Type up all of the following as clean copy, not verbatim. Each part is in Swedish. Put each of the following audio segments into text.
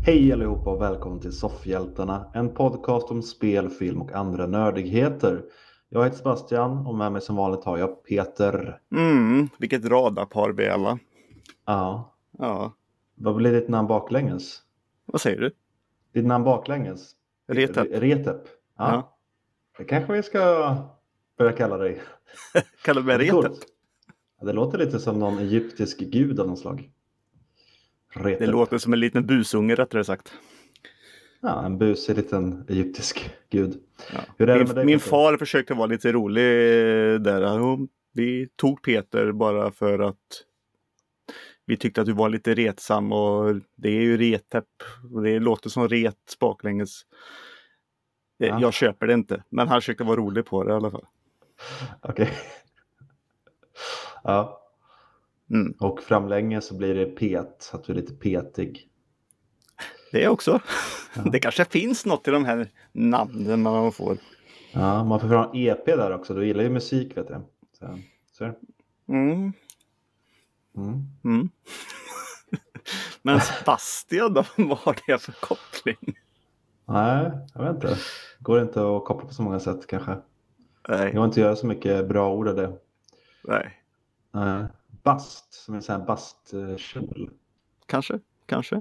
Hej allihopa och välkommen till Soffhjältarna, en podcast om spel, film och andra nördigheter. Jag heter Sebastian och med mig som vanligt har jag Peter. Vilket radarpar vi är alla. Ja, Ja, vad blir ditt namn baklänges? vad säger du? Ditt namn baklänges? Retep. Retep. Ja, Ja. det kanske vi ska börja kalla dig. Kallar du mig Det är Retep? coolt. Ja, det låter lite som någon egyptisk gud av någon slag. Retep. Det låter som en liten busunge rättare sagt. Ja, en busig liten egyptisk gud. Ja. Hur är det med dig, Min Peter? far försökte vara lite rolig där. Vi tog Peter bara för att vi tyckte att du var lite retsam och det är ju Retep. Och det låter som ret baklänges. Ja. Jag köper det inte, men han försökte vara rolig på det i alla fall. Okej. Ja. Och framlänges så blir det pet, att du är lite petig. Det också. Ja. Det kanske finns något i de här namnen man får. Ja, man får ha en EP där också. Du gillar ju musik, vet jag. Så. Men Sebastian då, vad har det för koppling? Nej, jag vet inte. Går inte att koppla på så många sätt kanske. Nej. Jag har inte göra så mycket bra ord av det. Nej. Bast, som en sån här bastkjol. Kanske.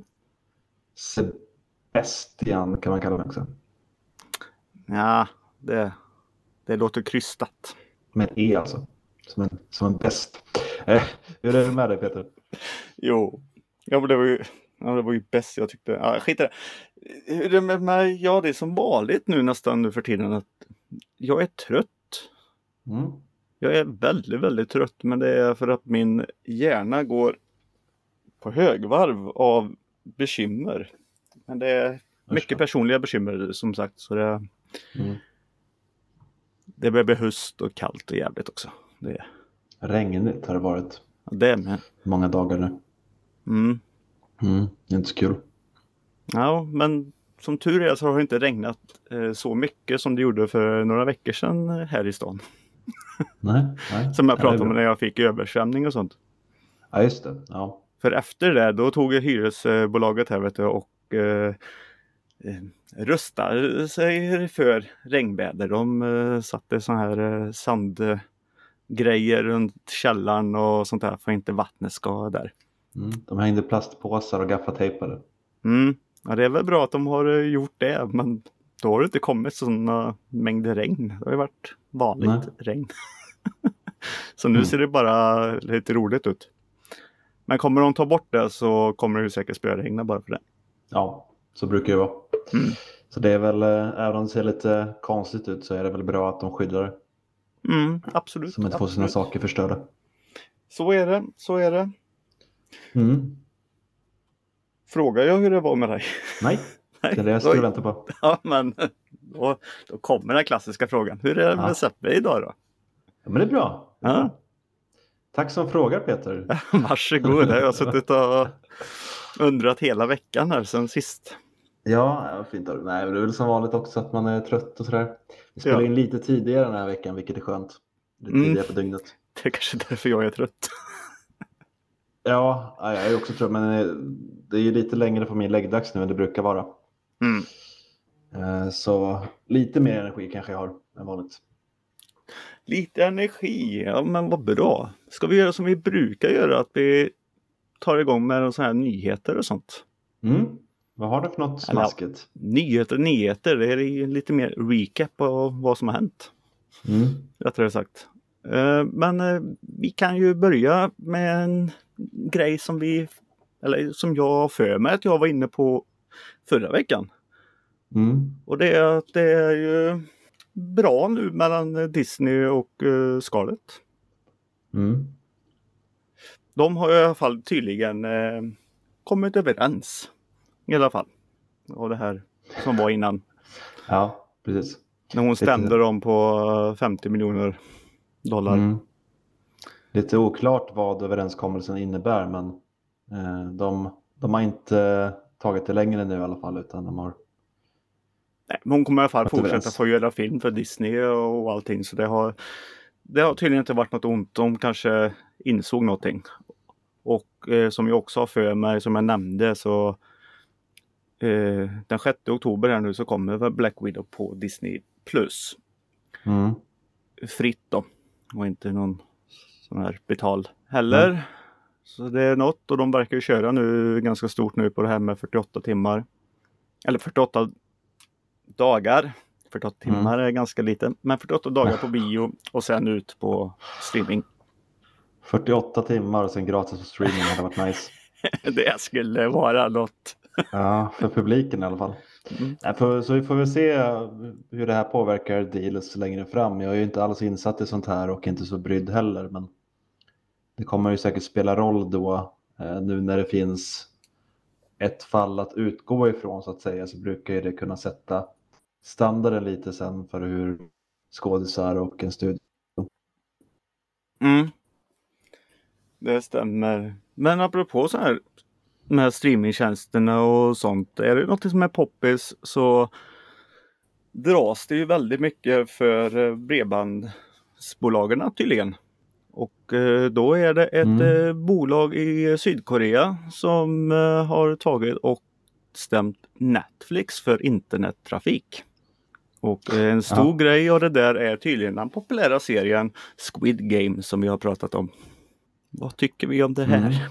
Sebastian kan man kalla det också. Ja, det låter krystat. Med E alltså. Som en bäst. Hur är det med dig, Peter? Jo, ja, men det var ju bäst jag tyckte. Ja, skit i det. Hur är det med mig? Ja, det är som vanligt nu nästan nu för tiden att jag är trött. Jag är väldigt, väldigt trött, men det är för att min hjärna går på högvarv av bekymmer. Men det är mycket personliga bekymmer som sagt, så det börjar bli höst och kallt och jävligt också. Regnigt har det varit. Ja, det är med. Många dagar nu. Det är inte så kul. Ja, men som tur är så har det inte regnat så mycket som det gjorde för några veckor sedan här i stan. Nej. Som jag pratade om när jag fick översvämning och sånt. Ja, just det. Ja. För efter det, då tog hyresbolaget här vet du, och röstade sig för regnväder. De satte sån här sandgrejer runt källaren och sånt där för att inte vattnet ska där. De hängde plastpåsar och gaffatejpade. Ja, det är väl bra att de har gjort det, men då har det inte kommit sådana mängder regn. Det har ju varit vanligt regn. Så nu ser det bara lite roligt ut. Men kommer de ta bort det så kommer det ju säkert spöregna bara för det. Ja, så brukar det vara. Så det är väl, även om det ser lite konstigt ut så är det väl bra att de skyddar det. Absolut. Så man inte får sina saker förstörda. Så är det. Frågar jag hur det var med dig? Nej, det är det jag skulle vänta på. Ja, men då kommer den klassiska frågan. Hur är det med Seppe idag då? Ja, men det är bra. Tack som frågar, Peter. Varsågod, jag har suttit och undrat hela veckan här sen sist. Ja, fint. Nej, det är väl som vanligt också att man är trött och sådär. Vi spelar in lite tidigare den här veckan, vilket är skönt. Lite tidigare på dygnet. Det är kanske därför jag är trött. Ja, jag är också trött, men det är ju lite längre på min läggdags nu än det brukar vara. Så lite mer energi kanske jag har än vanligt. Lite energi, ja men vad bra. Ska vi göra som vi brukar göra, att vi tar igång med sådana här nyheter och sånt? Vad har du för något smaskigt? Nyheter, det är lite mer recap av vad som har hänt. Rättare sagt. Men vi kan ju börja med en grej som jag för mig att jag var inne på förra veckan. Och det är att det är ju bra nu mellan Disney och Scarlett. De har i alla fall tydligen kommit överens. I alla fall. Och det här som var innan. Ja, precis. När hon stämde dem på 50 miljoner dollar. Lite oklart vad överenskommelsen innebär, men de har inte tagit det längre nu i alla fall, utan de har... Nej, men hon kommer i alla fall fortsätta få göra film för Disney och allting, så det har tydligen inte varit något ont. De kanske insåg någonting. Och som jag också har för mig, som jag nämnde, så den 6 oktober här nu så kommer väl Black Widow på Disney+. Fritt då. Och inte någon sån här betal heller. Så det är något, och de verkar ju köra nu ganska stort nu på det här med 48 timmar. Eller 48 dagar. 48 timmar är ganska lite. Men 48 dagar på bio och sen ut på streaming. 48 timmar och sen gratis på streaming hade varit nice. Det skulle vara något. Ja, för publiken i alla fall. Så vi får väl se hur det här påverkar deals längre fram. Jag är ju inte alls insatt i sånt här och inte så brydd heller. Men det kommer ju säkert spela roll då. Nu när det finns ett fall att utgå ifrån så att säga, så brukar ju det kunna sätta standarden lite sen för hur skådisar och en studio. Det stämmer. Men apropå så här med streamingtjänsterna och sånt, är det något som är poppis så dras det ju väldigt mycket för bredbandsbolagen tydligen. Och då är det ett bolag i Sydkorea som har tagit och stämt Netflix för internettrafik. Och en stor grej av det där är tydligen den populära serien Squid Game som vi har pratat om. Vad tycker vi om det här?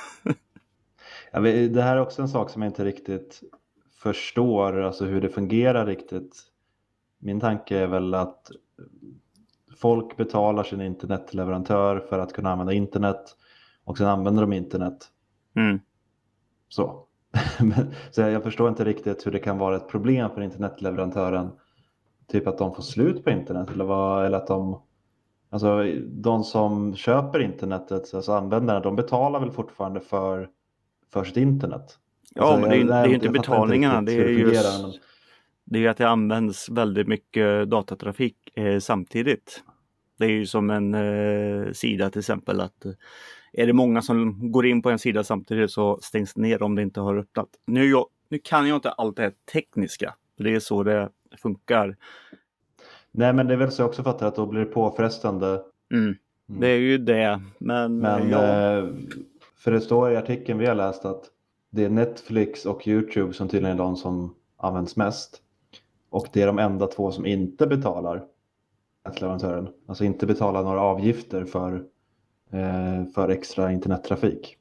Det här är också en sak som jag inte riktigt förstår, alltså hur det fungerar riktigt. Min tanke är väl att folk betalar sin internetleverantör för att kunna använda internet och sen använder de internet. Så. Så jag förstår inte riktigt hur det kan vara ett problem för internetleverantören. Typ att de får slut på internet eller att de som köper internetet, alltså användarna, de betalar väl fortfarande för sitt internet. Ja, men det är inte betalningarna. Det är ju att det används väldigt mycket datatrafik samtidigt. Det är ju som en sida till exempel, att är det många som går in på en sida samtidigt så stängs det ner om det inte har öppnat. Nu kan jag inte allt det här tekniska. Det är så det funkar. Nej, men det är väl så jag också fattar att då blir det påfrestande. Det är ju det. Men för det står i artikeln vi har läst att det är Netflix och YouTube som tydligen är de som används mest. Och det är de enda två som inte betalar nätleverantören. Alltså inte betalar några avgifter för extra internettrafik.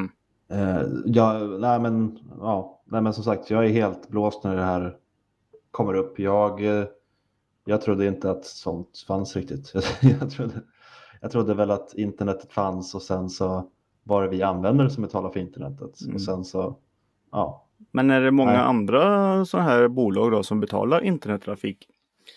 Nej men som sagt, jag är helt blåst när det här kommer upp. Jag trodde inte att sånt fanns riktigt. Jag trodde väl att internetet fanns och sen så var det vi användare som betalar för internetet. Och sen så, ja. Men är det många andra så här bolag då som betalar internettrafik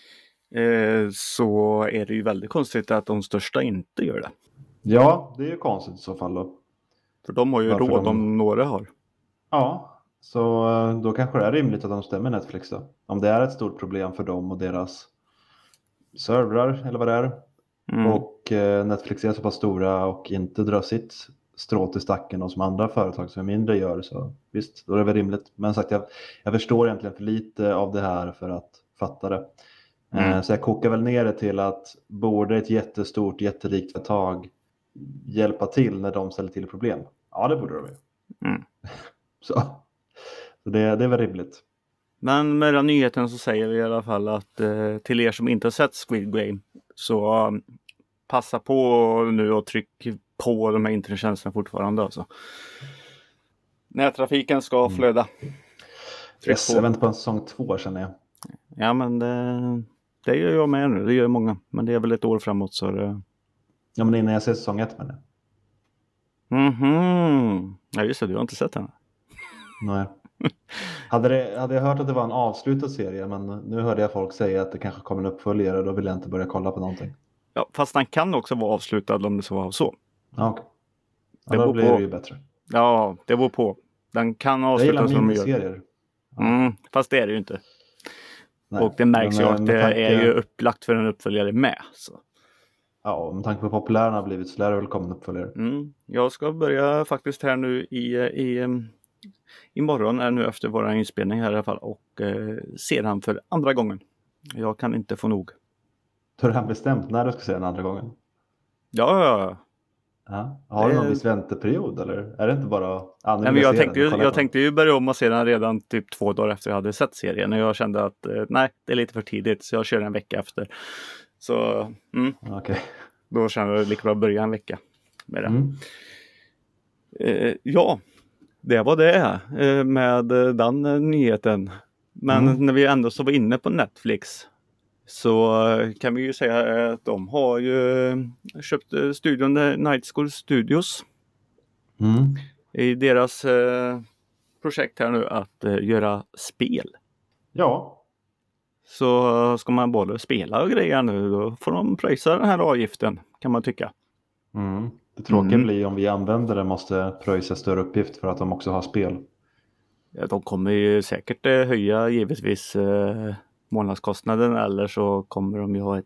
så är det ju väldigt konstigt att de största inte gör det. Ja, det är ju konstigt i så fall då. För de har ju råd om några har. Ja, så då kanske det är rimligt att de stämmer Netflix då. Om det är ett stort problem för dem och deras servrar eller vad det är. Och Netflix är så pass stora och inte drar sitt strå till stacken och som andra företag som är mindre gör, så visst, då är det väl rimligt. Men sagt, jag förstår egentligen för lite av det här för att fatta det. Så jag kokar väl ner det till att borde ett jättestort, jätterikt företag hjälpa till när de ställer till problem? Ja, det borde de ju. Så det är väl rimligt. Men med den nyheten så säger vi i alla fall att till er som inte har sett Squid Game så passa på nu och tryck på de här internettjänsterna fortfarande. Alltså. Nättrafiken ska flöda. Yes, jag väntar på en säsong 2 känner jag. Ja, men det gör jag med nu. Det gör många. Men det är väl ett år framåt så det... Ja, men innan jag ser säsong 1 med det. Ja, just det. Du har inte sett den. Nej. Hade jag hört att det var en avslutad serie, men nu hörde jag folk säga att det kanske kommer en uppföljare och då vill jag inte börja kolla på någonting. Ja, fast den kan också vara avslutad om det så var så. Ja, okej. Ja, då blir det ju bättre. Ja, det beror på. Den kan avslutas som de gör. Fast det är det ju inte. Nej, och det märks ju att det är ju upplagt för en uppföljare med. Så. Ja, med tanke på populären har blivit så lär det väl komma en uppföljare. Jag ska börja faktiskt här nu imorgon är nu efter vår inspelning här i alla fall och ser han för andra gången. Jag kan inte få nog. Har han bestämt när du ska se den andra gången? Ja. Ja. Har du någon viss vänteperiod eller är det inte bara... Nej, men jag tänkte ju börja om och se den redan typ 2 dagar efter jag hade sett serien. Och jag kände att nej, det är lite för tidigt. Så jag kör en vecka efter. Så Okay. Då kände jag lika bra att börja en vecka med det. Ja, det var det med den nyheten. Men när vi ändå så var inne på Netflix så kan vi ju säga att de har ju köpt studion Night School Studios i deras projekt här nu att göra spel. Ja. Så ska man både spela och grejer nu, då får de pröjsa den här avgiften, kan man tycka. Det tråkiga blir om vi använder det måste pröjsa större uppgift för att de också har spel. Ja, de kommer ju säkert höja givetvis månadskostnaden, eller så kommer de ju ha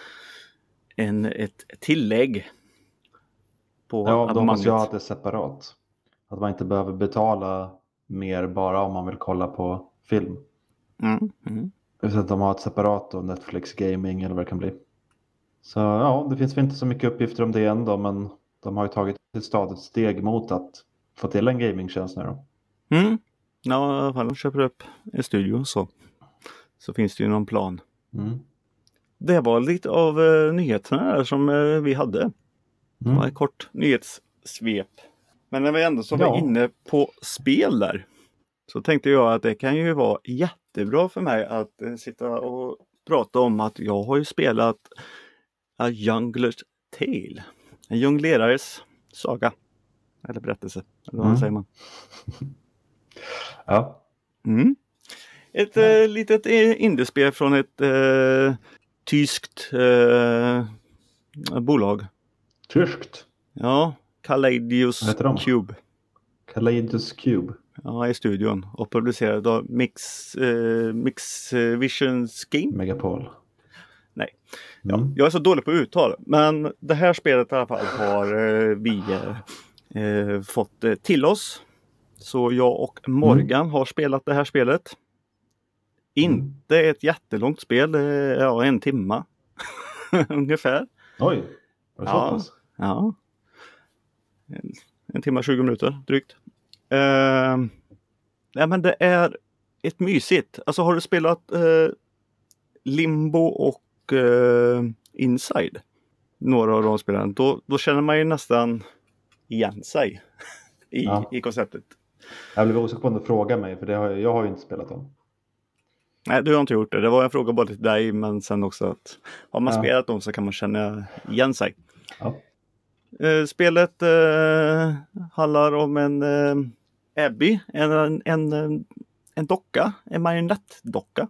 ett tillägg på abonnemanget. De måste ju ha det separat. Att man inte behöver betala mer bara om man vill kolla på film. Så att de har ett separat och Netflix Gaming eller vad det kan bli. Så ja, det finns väl inte så mycket uppgifter om det ändå, men de har ju tagit ett stadigt steg mot att få till en gamingtjänst nu då. Ja, i alla fall de köper upp en studio så finns det ju någon plan. Det var lite av nyheterna här som vi hade. Det var ett kort nyhetssvep. Men när vi ändå så var inne på spel där, så tänkte jag att det kan ju vara jättebra för mig att sitta och prata om att jag har ju spelat A Jungler's Tale. En jonglerares saga. Eller berättelse. Eller vad säger man? Ja. Ett litet indiespel från ett tyskt bolag. Tyskt? Ja, Kaleidos Cube. Kaleidos Cube. Ja, i studion. Och producerad av Mix Vision Scheme. Megapol. Nej. Ja, jag är så dålig på uttal. Men det här spelet i alla fall har vi fått till oss. Så jag och Morgan har spelat det här spelet. Inte ett jättelångt spel. Ja, 1 timme. Ungefär. Oj, var det så pass? Ja. 1 timme 20 minuter drygt. Ja, men det är ett mysigt. Alltså har du spelat Limbo och Inside? Några av de spelen. Då känner man ju nästan igen sig i konceptet. Jag blev osäker på om du frågar mig, för jag har ju inte spelat dem. Nej, du har inte gjort det. Det var en fråga bara till dig, men sen också att har man spelat dem så kan man känna igen sig. Ja. Spelet handlar om en Abby, en docka, en marionettdocka.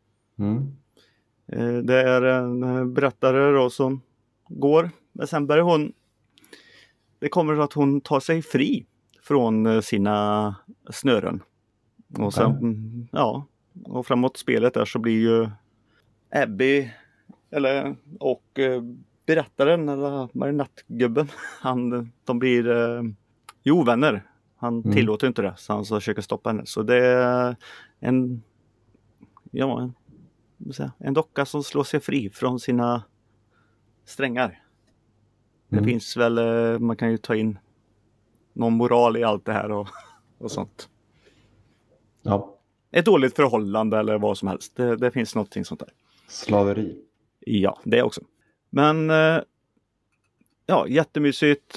Det är en berättare då som går, men sen börjar det kommer att hon tar sig fri från sina snören. Och sen, och framåt spelet där så blir ju Abby och berättaren eller marionettgubben, de blir ovänner. Han tillåter inte det, så han försöker stoppa henne. Så det är en docka som slår sig fri från sina strängar. Det finns väl, man kan ju ta in någon moral i allt det här och sånt. Ja. Ett dåligt förhållande eller vad som helst. Det finns någonting sånt där. Slaveri. Ja, det också. Men jättemysigt.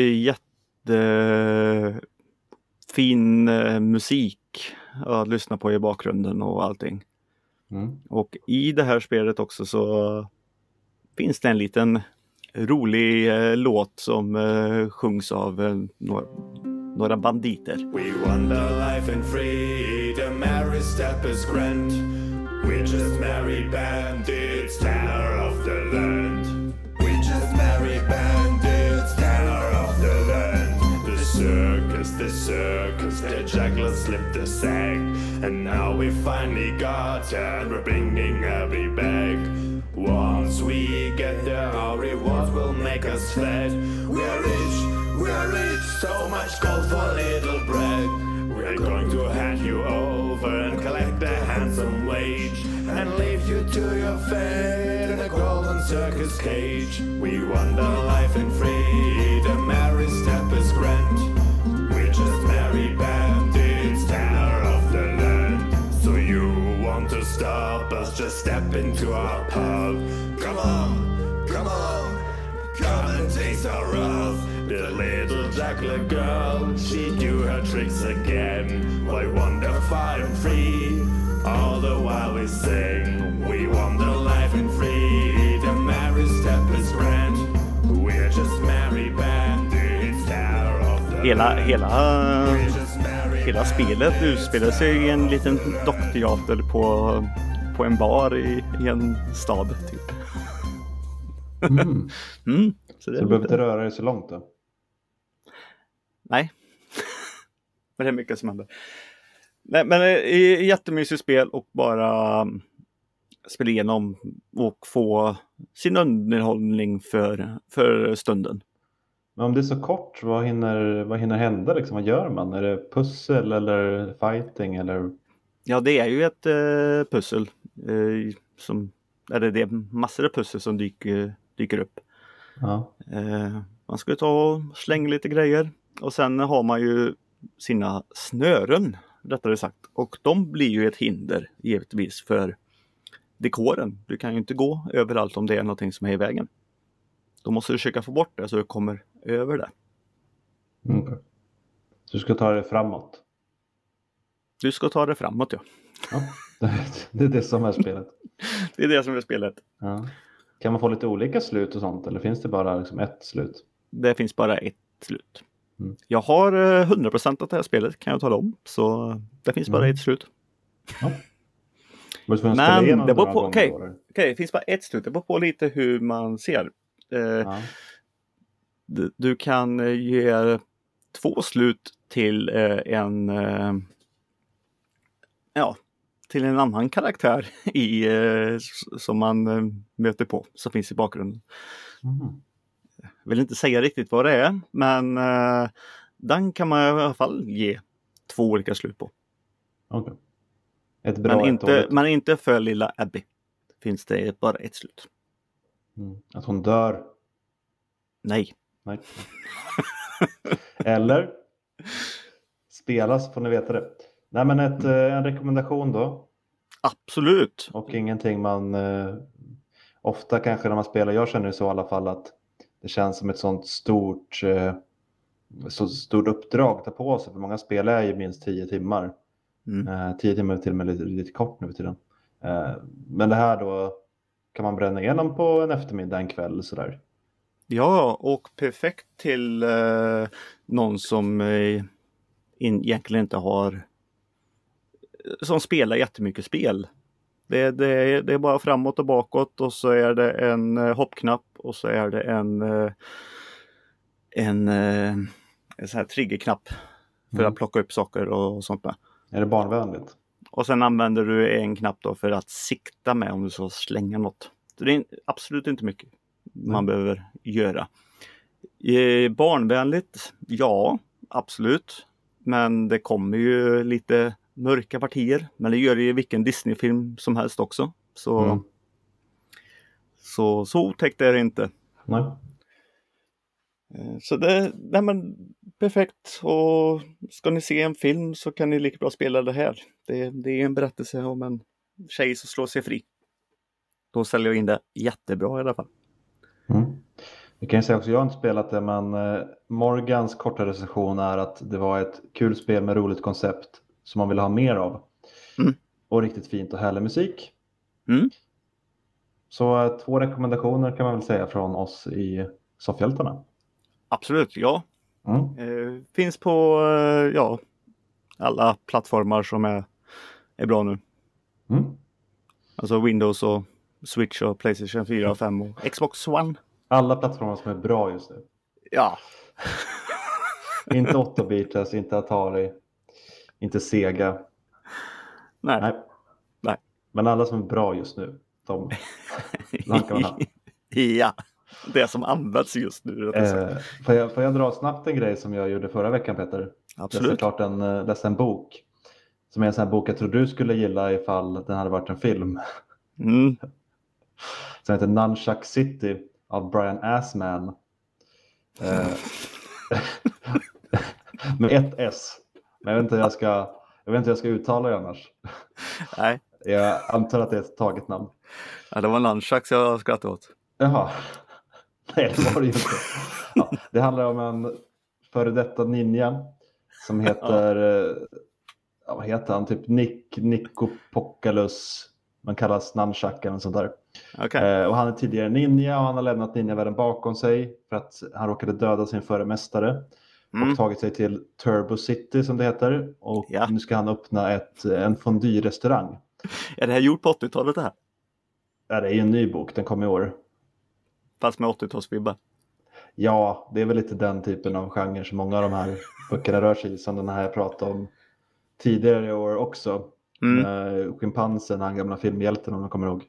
Jättefin musik att lyssna på i bakgrunden och allting. Och i det här spelet också så finns det en liten rolig låt som sjungs av några banditer. We wonder life and freedom, every step is grand. We just marry bandits, terror of the land. We just marry bandits, terror of the land. The circus, the jugglers slipped the sack. And now we finally got her, we're bringing Abby back. Once we get there, our rewards will make us fat. We are rich, so much gold for little bread. We're going to hand you over and collect a handsome wage and leave you to your fate in a golden circus cage. We wonder life and freedom. Every step is grand. We're just merry bandits, terror of the land. So you want to stop us? Just step into our pub. Come on, come on, come and taste our wrath. The little Dracula girl, she do her tricks again. We wander far and free, all the while we sing. We wander life and freedom, every step is grand. We're just merry bandits, terror of the Hela spelet utspelar sig i en liten dockteater på en bar i en stad typ. Så du behöver inte röra dig så långt då? Nej. Men det är mycket som händer. Nej, men det är jättemysigt spel och bara spela igenom och få sin underhållning för stunden. Men om det är så kort, vad hinner hända liksom? Vad gör man? Är det pussel eller fighting eller? Ja, det är ju ett pussel. Det är massor av pussel som dyker upp. Ja. Man ska ta och slänga lite grejer. Och sen har man ju sina snören, rättare sagt. Och de blir ju ett hinder, givetvis, för dekoren. Du kan ju inte gå överallt om det är någonting som är i vägen. Då måste du försöka få bort det så du kommer över det. Okay. Så du ska ta det framåt? Du ska ta det framåt, ja. Det är det som är spelet. Det är det som är spelet. Ja. Kan man få lite olika slut och sånt? Eller finns det bara liksom ett slut? Det finns bara ett slut. Jag har 100% av det här spelet, kan jag tala om. Så det finns bara ett slut. Ja. Men det beror på, okej, det finns bara ett slut. Det beror på lite hur man ser. Du kan ge 2 slut till till en annan karaktär som man möter på, som finns i bakgrunden. Jag vill inte säga riktigt vad det är, men den kan man i alla fall ge 2 olika slut på. Okay. Men inte för lilla Abby. Finns det bara ett slut. Att hon dör? Nej. Eller? Spelas får ni veta det. Nej, men en rekommendation då? Absolut. Och ingenting man ofta kanske när man spelar, jag känner så i alla fall, att det känns som ett sånt stort uppdrag att ta på sig. För många spel är ju minst 10 timmar. 10 timmar är till och med lite kort nu för tiden. Men det här då kan man bränna igenom på en eftermiddag, en kväll sådär. Ja, och perfekt till någon som egentligen inte har, som spelar jättemycket spel. Det är bara framåt och bakåt, och så är det en hoppknapp, och så är det en sån här triggerknapp för att plocka upp saker och sånt där. Är det barnvänligt? Och sen använder du en knapp då för att sikta med om du så slänga något. Så det är absolut inte mycket man behöver göra. Barnvänligt? Ja, absolut. Men det kommer ju lite mörka partier. Men det gör det i vilken Disney-film som helst också. Så otäckt är det inte. Nej. Så men perfekt. Och ska ni se en film så kan ni lika bra spela det här. Det är en berättelse om en tjej som slår sig fri. Då säljer jag in det jättebra i alla fall. Det kan jag säga också, jag har inte spelat det, men Morgans korta recension är att det var ett kul spel med roligt koncept som man vill ha mer av. Och riktigt fint och härlig musik. Så 2 rekommendationer kan man väl säga från oss i Soffhjältarna. Absolut, ja. Finns på alla plattformar som är bra nu. Alltså Windows och Switch och PlayStation 4 och 5 och Xbox One. Alla plattformar som är bra just nu. Ja. Inte 8-bitars, inte Atari, inte Sega. Nej. Men alla som är bra just nu, de kan man ha. Ja, det som används just nu. Får jag dra snabbt en grej som jag gjorde förra veckan, Peter? Absolut. Jag läste en bok. Som är en sån här bok jag tror du skulle gilla ifall den hade varit en film. Sen heter Nunchuck City av Brian Assman. Med ett S. Men jag vet inte hur jag ska uttala det annars. Nej. Jag antar att det är ett taget namn. Ja, det var Nunchucks jag skrattade åt. Jaha. Nej, det var det ju inte. Ja, det handlar om en före detta ninja som heter, vad heter han? Typ Nicopocalypse. Man kallas Nunchuck eller sånt där. Okay. Och han är tidigare ninja och han har lämnat ninjavärlden bakom sig för att han råkade döda sin förre mästare. Och tagit sig till Turbo City som det heter. Och nu ska han öppna en fondue-restaurang. Är det här gjort på 80-talet det här? Ja, det är ju en ny bok, den kom i år. Fast med 80-talsvibbar. Ja, det är väl lite den typen av genre som många av de här böckerna rör sig i. Som den här jag pratade om tidigare i år också. Schimpansen, han gamla filmhjälten om man kommer ihåg.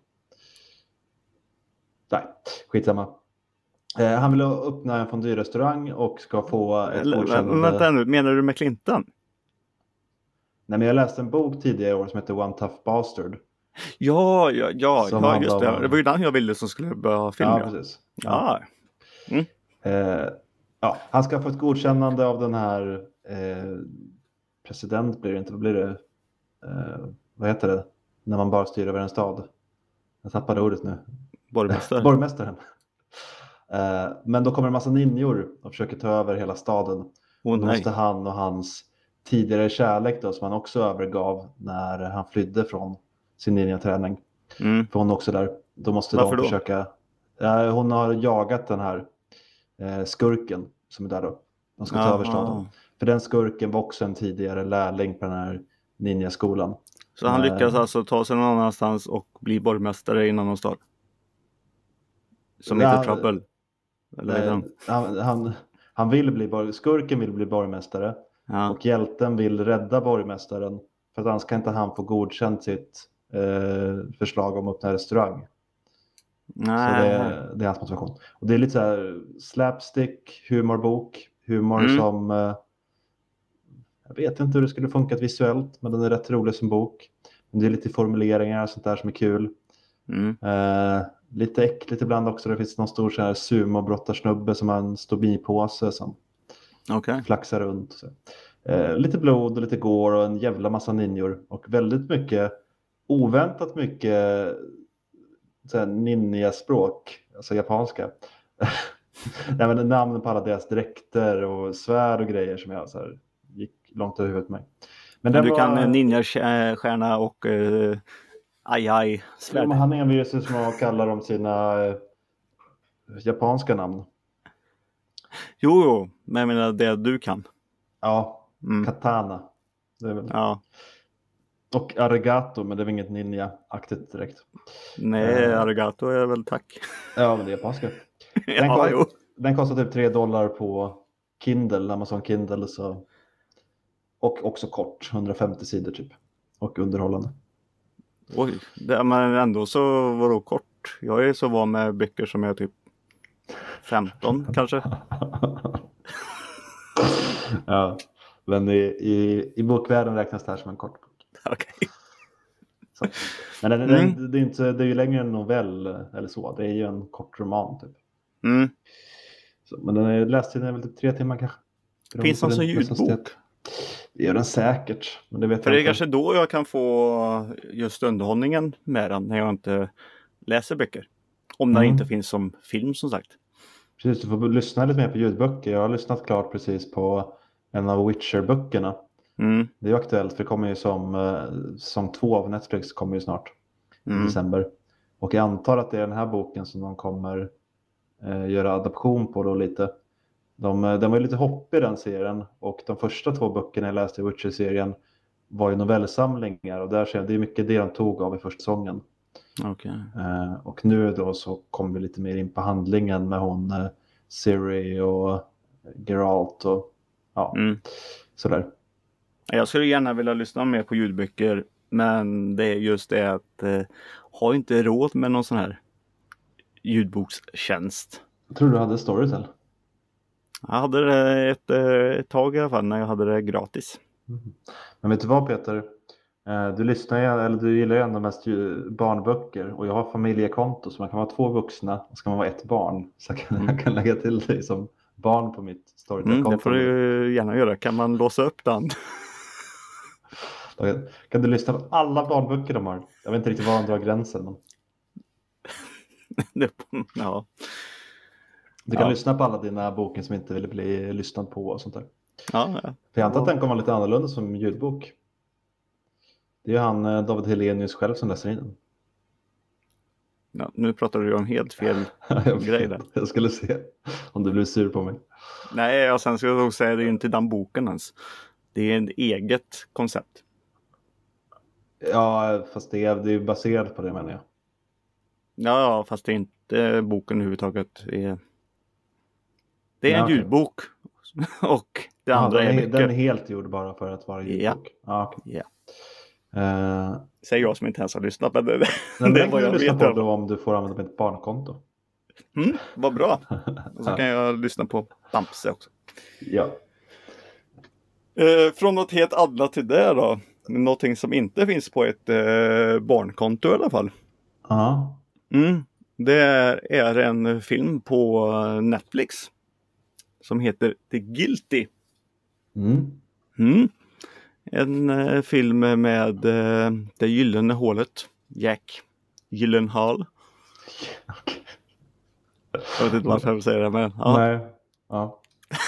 Nej, skitsamma. Han vill öppna en fondue-restaurang och ska få ett godkännande. Vänta nu, menar du med Clinton? Nej, men jag läste en bok tidigare i år som heter One Tough Bastard. Ja, just det. Det var ju den jag ville som skulle börja filma. Ja, precis. Ja. Han ska få ett godkännande av den här president blir det inte. Vad blir det? Vad heter det? När man bara styr över en stad. Jag tappade ordet nu. Borgmästaren. Men då kommer en massa ninjor och försöker ta över hela staden. Och då måste han och hans tidigare kärlek då, som han också övergav när han flydde från sin ninjaträning. För hon är också där. Då måste de försöka. Hon har jagat den här skurken som är där då. De ska ta över staden. För den skurken var också en tidigare lärling på den här ninjaskolan. Så han lyckas alltså ta sig någon annanstans och bli borgmästare i en annan stad? Som heter Trouble? Eller han vill bli skurken vill bli borgmästare. Ja. Och hjälten vill rädda borgmästaren. För att annars kan inte han få godkänt sitt förslag om att öppna restaurang. Nej. Så det är hans motivation. Och det är lite så här slapstick, humorbok. Humor som... jag vet inte hur det skulle funka visuellt. Men den är rätt rolig som bok. Men det är lite formuleringar och sånt där som är kul. Lite äckligt ibland också. Det finns någon stor så här sumo-brottarsnubbe som har en stobipåse som flaxar runt. Så. Lite blod och lite gore och en jävla massa ninjor. Och väldigt mycket, oväntat mycket så här ninja-språk. Alltså japanska. Nej, men namn på alla deras dräkter och svärd och grejer som jag så här, gick långt över huvudet med. Men du kan ninja-stjärna och aj svärd. Han envisas ju som att kalla dem sina japanska namn. Jo, men jag menar det du kan. Ja, katana. Det är väl... Ja. Och arigato, men det är väl inget ninja-aktigt direkt. Nej, arigato är väl tack. Ja, men det är japanska. Den kostar typ $3 på Kindle, Amazon Kindle. Så... Och också kort, 150 sidor typ. Och underhållande. Oj, men ändå så var det kort. Jag är så van med böcker som är typ 15 kanske. Ja, men i bokvärlden räknas det här som en kort bok. Okej. Men det är ju längre än en novell eller så. Det är ju en kort roman typ. Så, men den är lästtiden är väl typ 3 timmar kanske. Finns det någon sån ljudbok? Det gör den säkert. Men det vet för det är kanske då jag kan få just underhållningen med den när jag inte läser böcker. Om det inte finns som film som sagt. Precis, du får lyssna lite mer på ljudböcker. Jag har lyssnat klart precis på en av Witcher-böckerna. Det är ju aktuellt för det kommer ju som 2 av Netflix kommer ju snart i december. Och jag antar att det är den här boken som de kommer göra adaption på då lite. Den var ju lite hoppig den serien och de första 2 böckerna jag läste i Witcher-serien var ju novellsamlingar och där ser jag det är mycket det de tog av i första säsongen. Och nu då så kommer vi lite mer in på handlingen med hon Ciri och Geralt och sådär. Jag skulle gärna vilja lyssna mer på ljudböcker men det är just det att har inte råd med någon sån här ljudbokstjänst. Jag tror du hade Storytel. Jag hade det ett tag i alla fall när jag hade det gratis. Men vet du vad Peter? Du gillar ju ändå mest barnböcker och jag har familjekonto så man kan vara 2 vuxna och ska man vara 1 barn så jag kan lägga till dig som barn på mitt Storytel-konto. Det får du gärna göra. Kan man låsa upp den? Kan du lyssna på alla barnböcker de har? Jag vet inte riktigt var de drar gränsen. Men... Ja. Du kan lyssna på alla dina boken som inte vill bli lyssnad på och sånt där. Ja. För jag antar att den kommer vara lite annorlunda som ljudbok. Det är ju han David Hellenius själv som läser in den. Ja, nu pratar du ju om helt fel grej där. Jag skulle se om du blir sur på mig. Nej, och sen ska jag också säga att det är inte den boken ens. Det är ett eget koncept. Ja, fast det är baserat på det menar jag. Ja, fast det är inte boken överhuvudtaget. Det är en ljudbok. Och det andra är böcker. Den är helt gjord bara för att vara ljudbok. Ja. Okay. Ja. Säger jag som inte ens har lyssnat. Men det är vad jag vet på då om du får använda mitt barnkonto. Vad bra. Och så kan jag lyssna på Bamse också. Ja. Från något helt annat till det då. Någonting som inte finns på ett barnkonto i alla fall. Ja. Det är en film på Netflix som heter The Guilty. En film med det gyllene hålet, Jack Gyllenhaal. Okay. Jag vet inte varför jag säger det, men ja. Nej. Ja.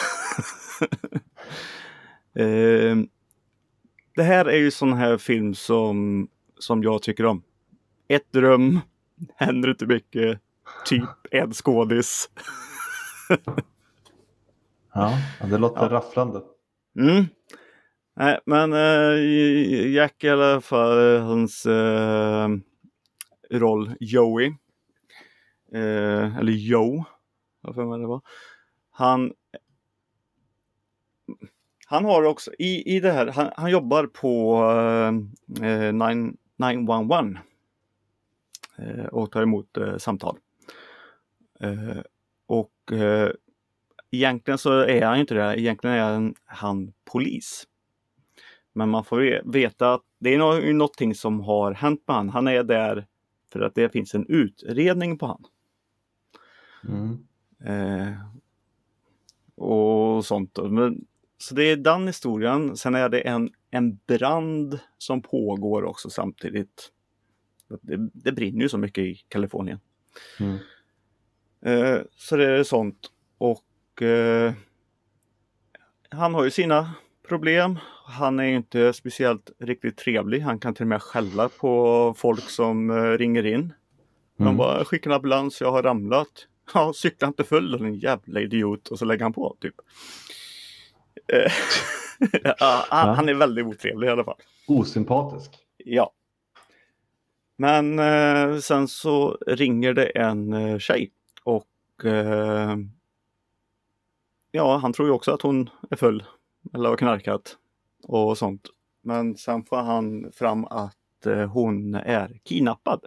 Det här är ju sån här film som jag tycker om. Ett rum, händer inte mycket, typ en skådis. Ja, det låter rafflande. Nej, men Jack i alla fall, hans roll Joey. Eller Joe. Varför det var. Han har också i det här, han jobbar på 911 och tar emot samtal. Och egentligen så är han inte det. Egentligen är han polis. Men man får veta att det är någonting som har hänt med han. Han är där för att det finns en utredning på han. Och sånt. Men, så det är den historien. Sen är det en brand som pågår också samtidigt. Det brinner ju så mycket i Kalifornien. Så det är sånt. Och han har ju sina problem. Han är ju inte speciellt riktigt trevlig. Han kan till och med skälla på folk som ringer in. Han bara, skicka en ambulans, jag har ramlat. Ja, cykla inte full, en jävla idiot. Och så lägger han på, typ. Han är väldigt otrevlig i alla fall. Osympatisk. Ja. Men sen så ringer det en tjej. Och han tror ju också att hon är full. Eller har knarkat. Och sånt. Men sen får han fram att hon är kidnappad.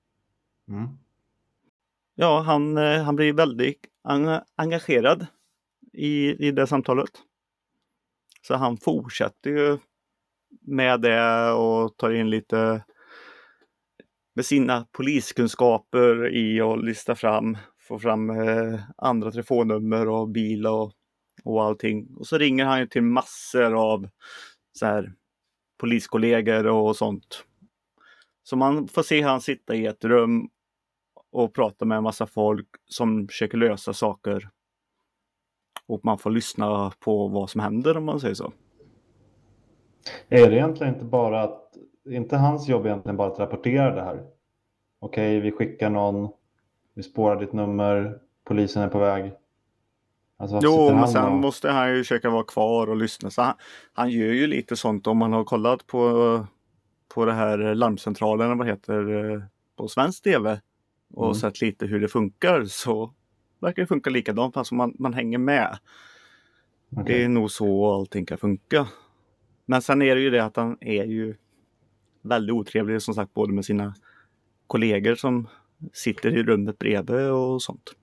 Ja, han blir väldigt engagerad i det samtalet. Så han fortsätter ju med det och tar in lite med sina poliskunskaper i att lista fram, få fram andra telefonnummer och bil och allting. Och så ringer han ju till massor av så här poliskollegor och sånt. Så man får se han sitta i ett rum och prata med en massa folk som försöker lösa saker. Och man får lyssna på vad som händer, om man säger så. Är det egentligen inte hans jobb egentligen bara att rapportera det här? Okej, vi skickar någon, vi spårar ditt nummer, polisen är på väg. Alltså, men sen måste han ju försöka vara kvar och lyssna. Så han gör ju lite sånt. Om man har kollat på det här larmcentralen, vad heter på svensk tv och sett lite hur det funkar, så verkar det funka likadant, fast man hänger med. Okay. Det är nog så allting kan funka. Men sen är det ju det att han är ju väldigt otrevlig, som sagt, både med sina kollegor som sitter i rummet bredvid och sånt.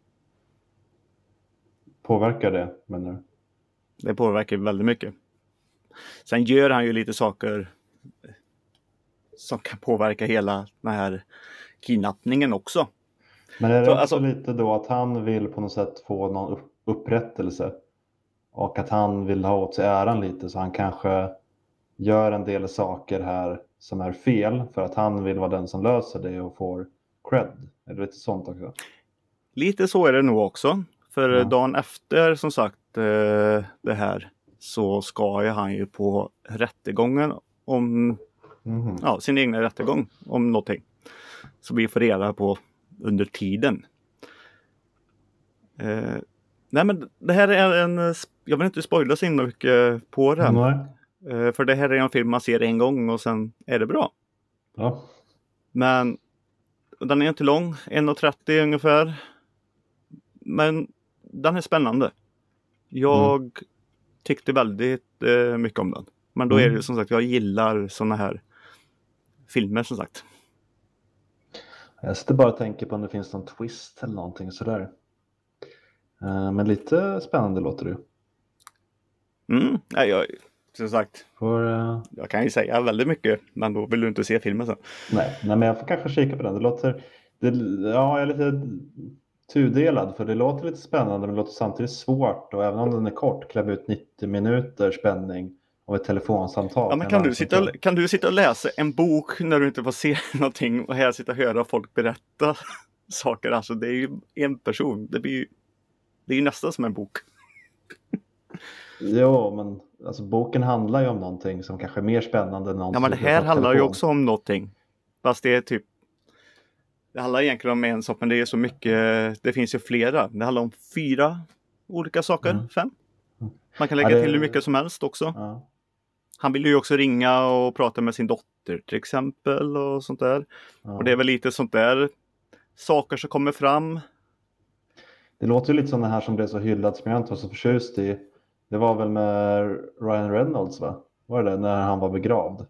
Påverkar det, menar du? Det påverkar väldigt mycket. Sen gör han ju lite saker som kan påverka hela den här kidnappningen också. Men är det Så, också alltså- lite då att han vill på något sätt få någon upprättelse? Och att han vill ha åt sig äran lite, så han kanske gör en del saker här som är fel för att han vill vara den som löser det och får cred. Är det lite sånt också? Lite så är det nog också. För Ja. dagen efter som sagt det här så ska ju han ju på rättegången om sin egna rättegång om någonting. Så vi får reda på under tiden. Nej men det här är jag vill inte spoila så himla mycket på den. Nej. För det här är en film man ser en gång och sen är det bra. Ja. Men den är inte lång, 1:30 ungefär. Men den är spännande. Jag tyckte väldigt mycket om den. Men då är det som sagt, jag gillar såna här filmer som sagt. Jag sitter bara och tänker på om det finns någon twist eller någonting sådär. Men lite spännande låter det. Nej, som sagt, jag kan ju säga väldigt mycket, men då vill du inte se filmen sen. Nej, men jag får kanske kika på den. Jag är lite tudelad, för det låter lite spännande men det låter samtidigt svårt, och även om den är kort, klämma ut 90 minuter spänning av ett telefonsamtal. Ja, men kan du sitta och läsa en bok när du inte får se någonting och här sitta och höra folk berätta saker? Alltså det är ju en person. Det är ju nästan som en bok. Ja, men alltså, boken handlar ju om någonting som kanske är mer spännande än någonting. Ja, men det här handlar ju också om någonting. Fast det är typ... Det handlar egentligen om en sak, men det är så mycket... Det finns ju flera. Det handlar om 4 olika saker. 5. Man kan lägga till hur mycket som helst också. Ja. Han vill ju också ringa och prata med sin dotter till exempel och sånt där. Ja. Och det är väl lite sånt där saker som kommer fram. Det låter ju lite som det här som blev så hyllat som jag inte var så förtjust i. Det var väl med Ryan Reynolds, va? Var det när han var begravd?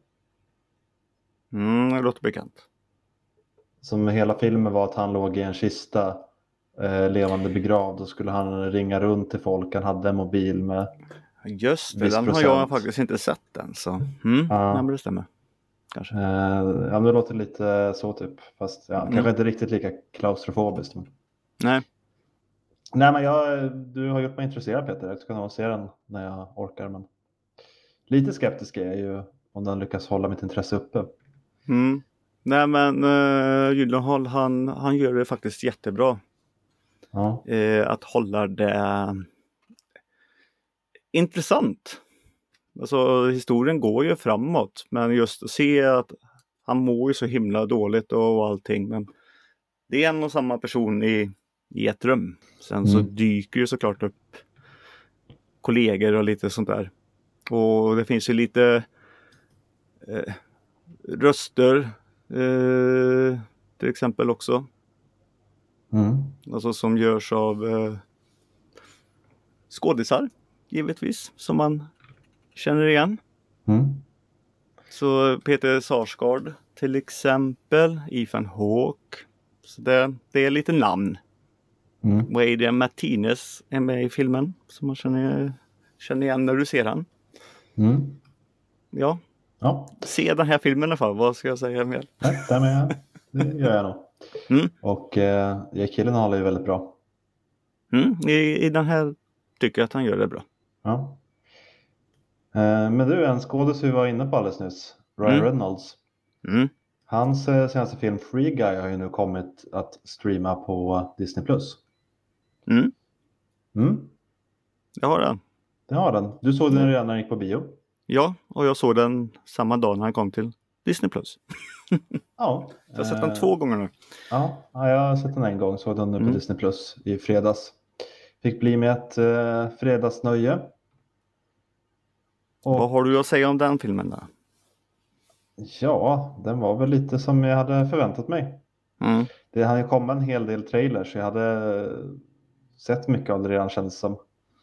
Det låter bekant. Som hela filmen var att han låg i en kista levande begravd, och skulle han ringa runt till folk. Han hade en mobil med just det, den har jag faktiskt inte sett den. Så. Nej, men det stämmer. Kanske. Ja, det låter lite så typ. Fast kanske inte riktigt lika klaustrofobiskt. Men... Nej, men du har gjort mig intresserad, Peter. Jag ska nog se den när jag orkar. Men lite skeptisk är jag ju om den lyckas hålla mitt intresse uppe. Nej, men Gyllenhaal han gör det faktiskt jättebra. Ja. Att hålla det intressant. Alltså historien går ju framåt, men just att se att han mår ju så himla dåligt och allting, men det är en och samma person i ett rum. Sen så dyker ju såklart upp kollegor och lite sånt där. Och det finns ju lite röster till exempel också. Alltså som görs av skådisar givetvis, som man känner igen. Så Peter Sarsgaard till exempel, Ethan Hawke. Så det är lite namn. Adrian Martinez är med i filmen som man känner igen när du ser han. Ja. Se den här filmen i alla fall. Vad ska jag säga mer? Nej, det gör jag nog. Och killen håller ju väldigt bra. I den här tycker jag att han gör det bra. Ja. Men du, en skådis vi var inne på alldeles nyss, Ryan Reynolds. Hans senaste film Free Guy har ju nu kommit att streama på Disney+. Jag har den. Det har den. Du såg den redan när den gick på bio? Ja, och jag såg den samma dag när han kom till Disney+. Ja. Jag har sett den 2 gånger nu. Ja, jag har sett den en gång. Såg den på Disney+ i fredags. Fick bli med ett fredagsnöje. Och... Vad har du att säga om den filmen då? Ja, den var väl lite som jag hade förväntat mig. Det hade kommit en hel del trailers. Jag hade sett mycket av det redan, känns som.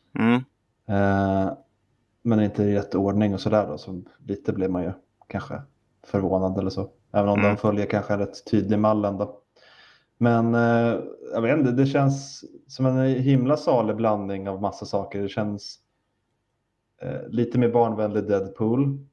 Men inte i rätt ordning och sådär då. Så lite blev man ju kanske förvånad eller så. Även om de följer kanske en rätt tydlig mall ändå. Men jag vet inte, det känns som en himla salig blandning av massa saker. Det känns lite mer barnvänlig Deadpool.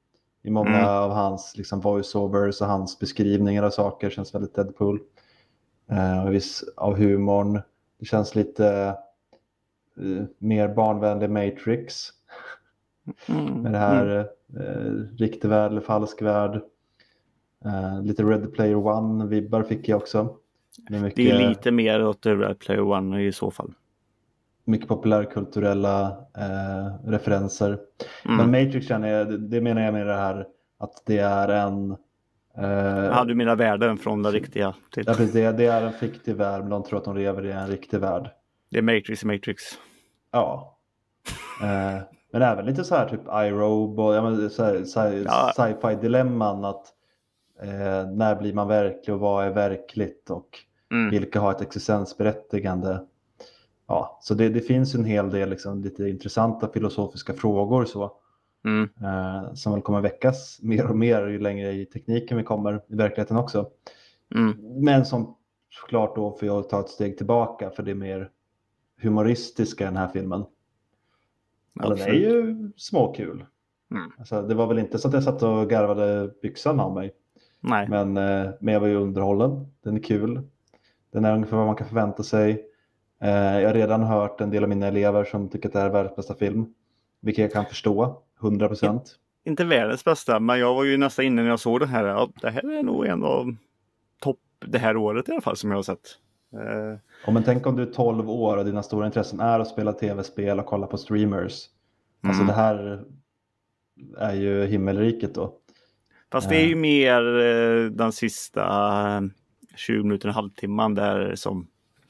i många av hans liksom voiceovers och hans beskrivningar av saker känns väldigt Deadpool. Och viss av humorn. Det känns lite mer barnvänlig Matrix. Med det här riktig värld eller falsk värld. Lite Ready Player One-vibbar fick jag också. Mycket, det är lite mer åt Ready Player One i så fall. Mycket populärkulturella referenser. Men Matrix känner jag, det menar jag med det här att det är en... du menar världen från den riktiga? Till. Ja, precis, det är en fiktiv värld, men de tror att de lever i en riktig värld. Det är Matrix. Ja. Men även lite så här typ iRobo, sci-fi dilemman att när blir man verklig och vad är verkligt och vilka har ett existensberättigande. Ja, så det finns en hel del liksom, lite intressanta filosofiska frågor så, som väl kommer väckas mer och mer ju längre i tekniken vi kommer i verkligheten också. Men som såklart då får jag ta ett steg tillbaka för det är mer humoristiska i den här filmen. Den är ju småkul. Alltså, det var väl inte så att jag satt och garvade byxan av mig. Nej. Men jag var ju underhållen. Den är kul. Den är ungefär vad man kan förvänta sig. Jag har redan hört en del av mina elever som tycker att det här är världens bästa film. Vilket jag kan förstå. 100%. Inte världens bästa, men jag var ju nästan inne när jag såg den här. Ja, det här är nog en av topp det här året i alla fall som jag har sett. Men tänk om du är 12 år och dina stora intressen är att spela tv-spel och kolla på streamers. Alltså det här är ju himmelriket då. Fast det är ju mer den sista 20 minuterna, halvtimman där som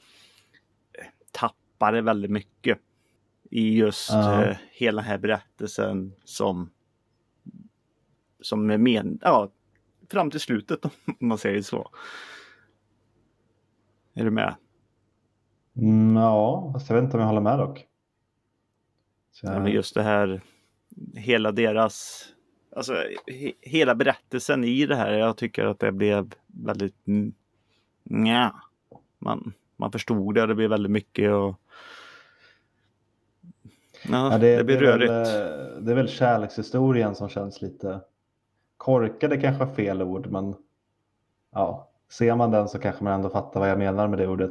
tappar väldigt mycket i just hela den här berättelsen som är fram till slutet om man säger så. Är du med? Ja, fast jag vet inte om jag håller med dock. Men just det här hela deras hela berättelsen i det här, jag tycker att det blev väldigt man förstod det blev väldigt mycket och det blir rörigt. Det är väl kärlekshistorien som känns lite korkade, kanske fel ord, men ja, ser man den så kanske man ändå fattar vad jag menar med det ordet.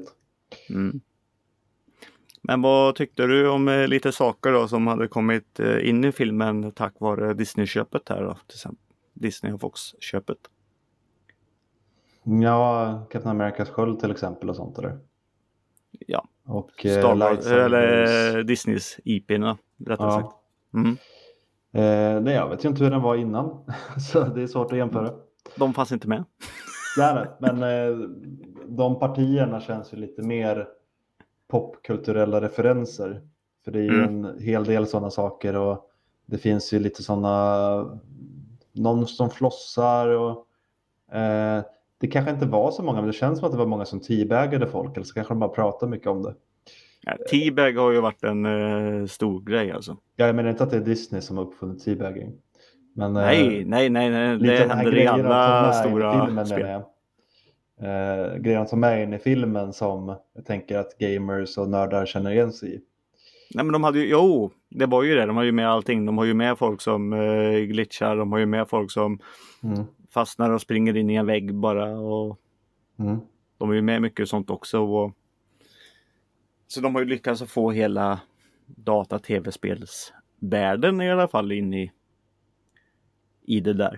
Men vad tyckte du om lite saker då som hade kommit in i filmen tack vare Disney-köpet här då, till exempel Disney och Fox-köpet? Ja, Captain Americas sköld till exempel och sånt där. Ja, och Star Wars, eller Disneys IP:na rättare sagt. Nej, jag vet ju inte hur den var innan, så det är svårt att jämföra. De fanns inte med. Nej, men de partierna känns ju lite mer popkulturella referenser. För det är ju en hel del sådana saker och det finns ju lite sådana, någon som flossar och det kanske inte var så många, men det känns som att det var många som teabagade folk, eller så kanske de bara pratar mycket om det. Ja, teabag har ju varit en stor grej alltså. Ja, jag menar inte att det är Disney som har uppfunnit teabagging. Men, nej, det händer i alla stora spel. Grejerna som är inne i filmen som jag tänker att gamers och nördar känner igen sig i. Nej, men de hade ju, det var ju det, de har ju med allting. De har ju med folk som glitchar, de har ju med folk som fastnar och springer in i en vägg bara och de är ju med mycket sånt också och så de har ju lyckats att få hela data-tv-spelsvärlden i alla fall in i det där.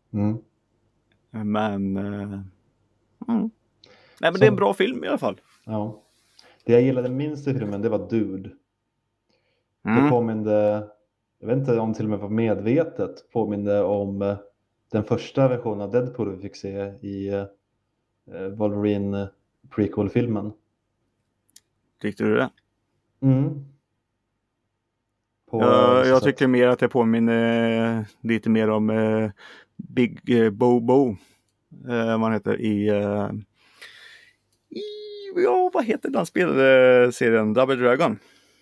Men nej, men det är en bra film i alla fall. Ja. Det jag gillade minst i filmen, det var Dude. Det påminde, jag vet inte om till och med var medvetet, påminde om den första versionen av Deadpool vi fick se i Wolverine prequel-filmen. Tyckte du det? Jag tycker mer att det påminner lite mer om Big Bobo. Vad heter vad heter den spelade serien Double Dragon?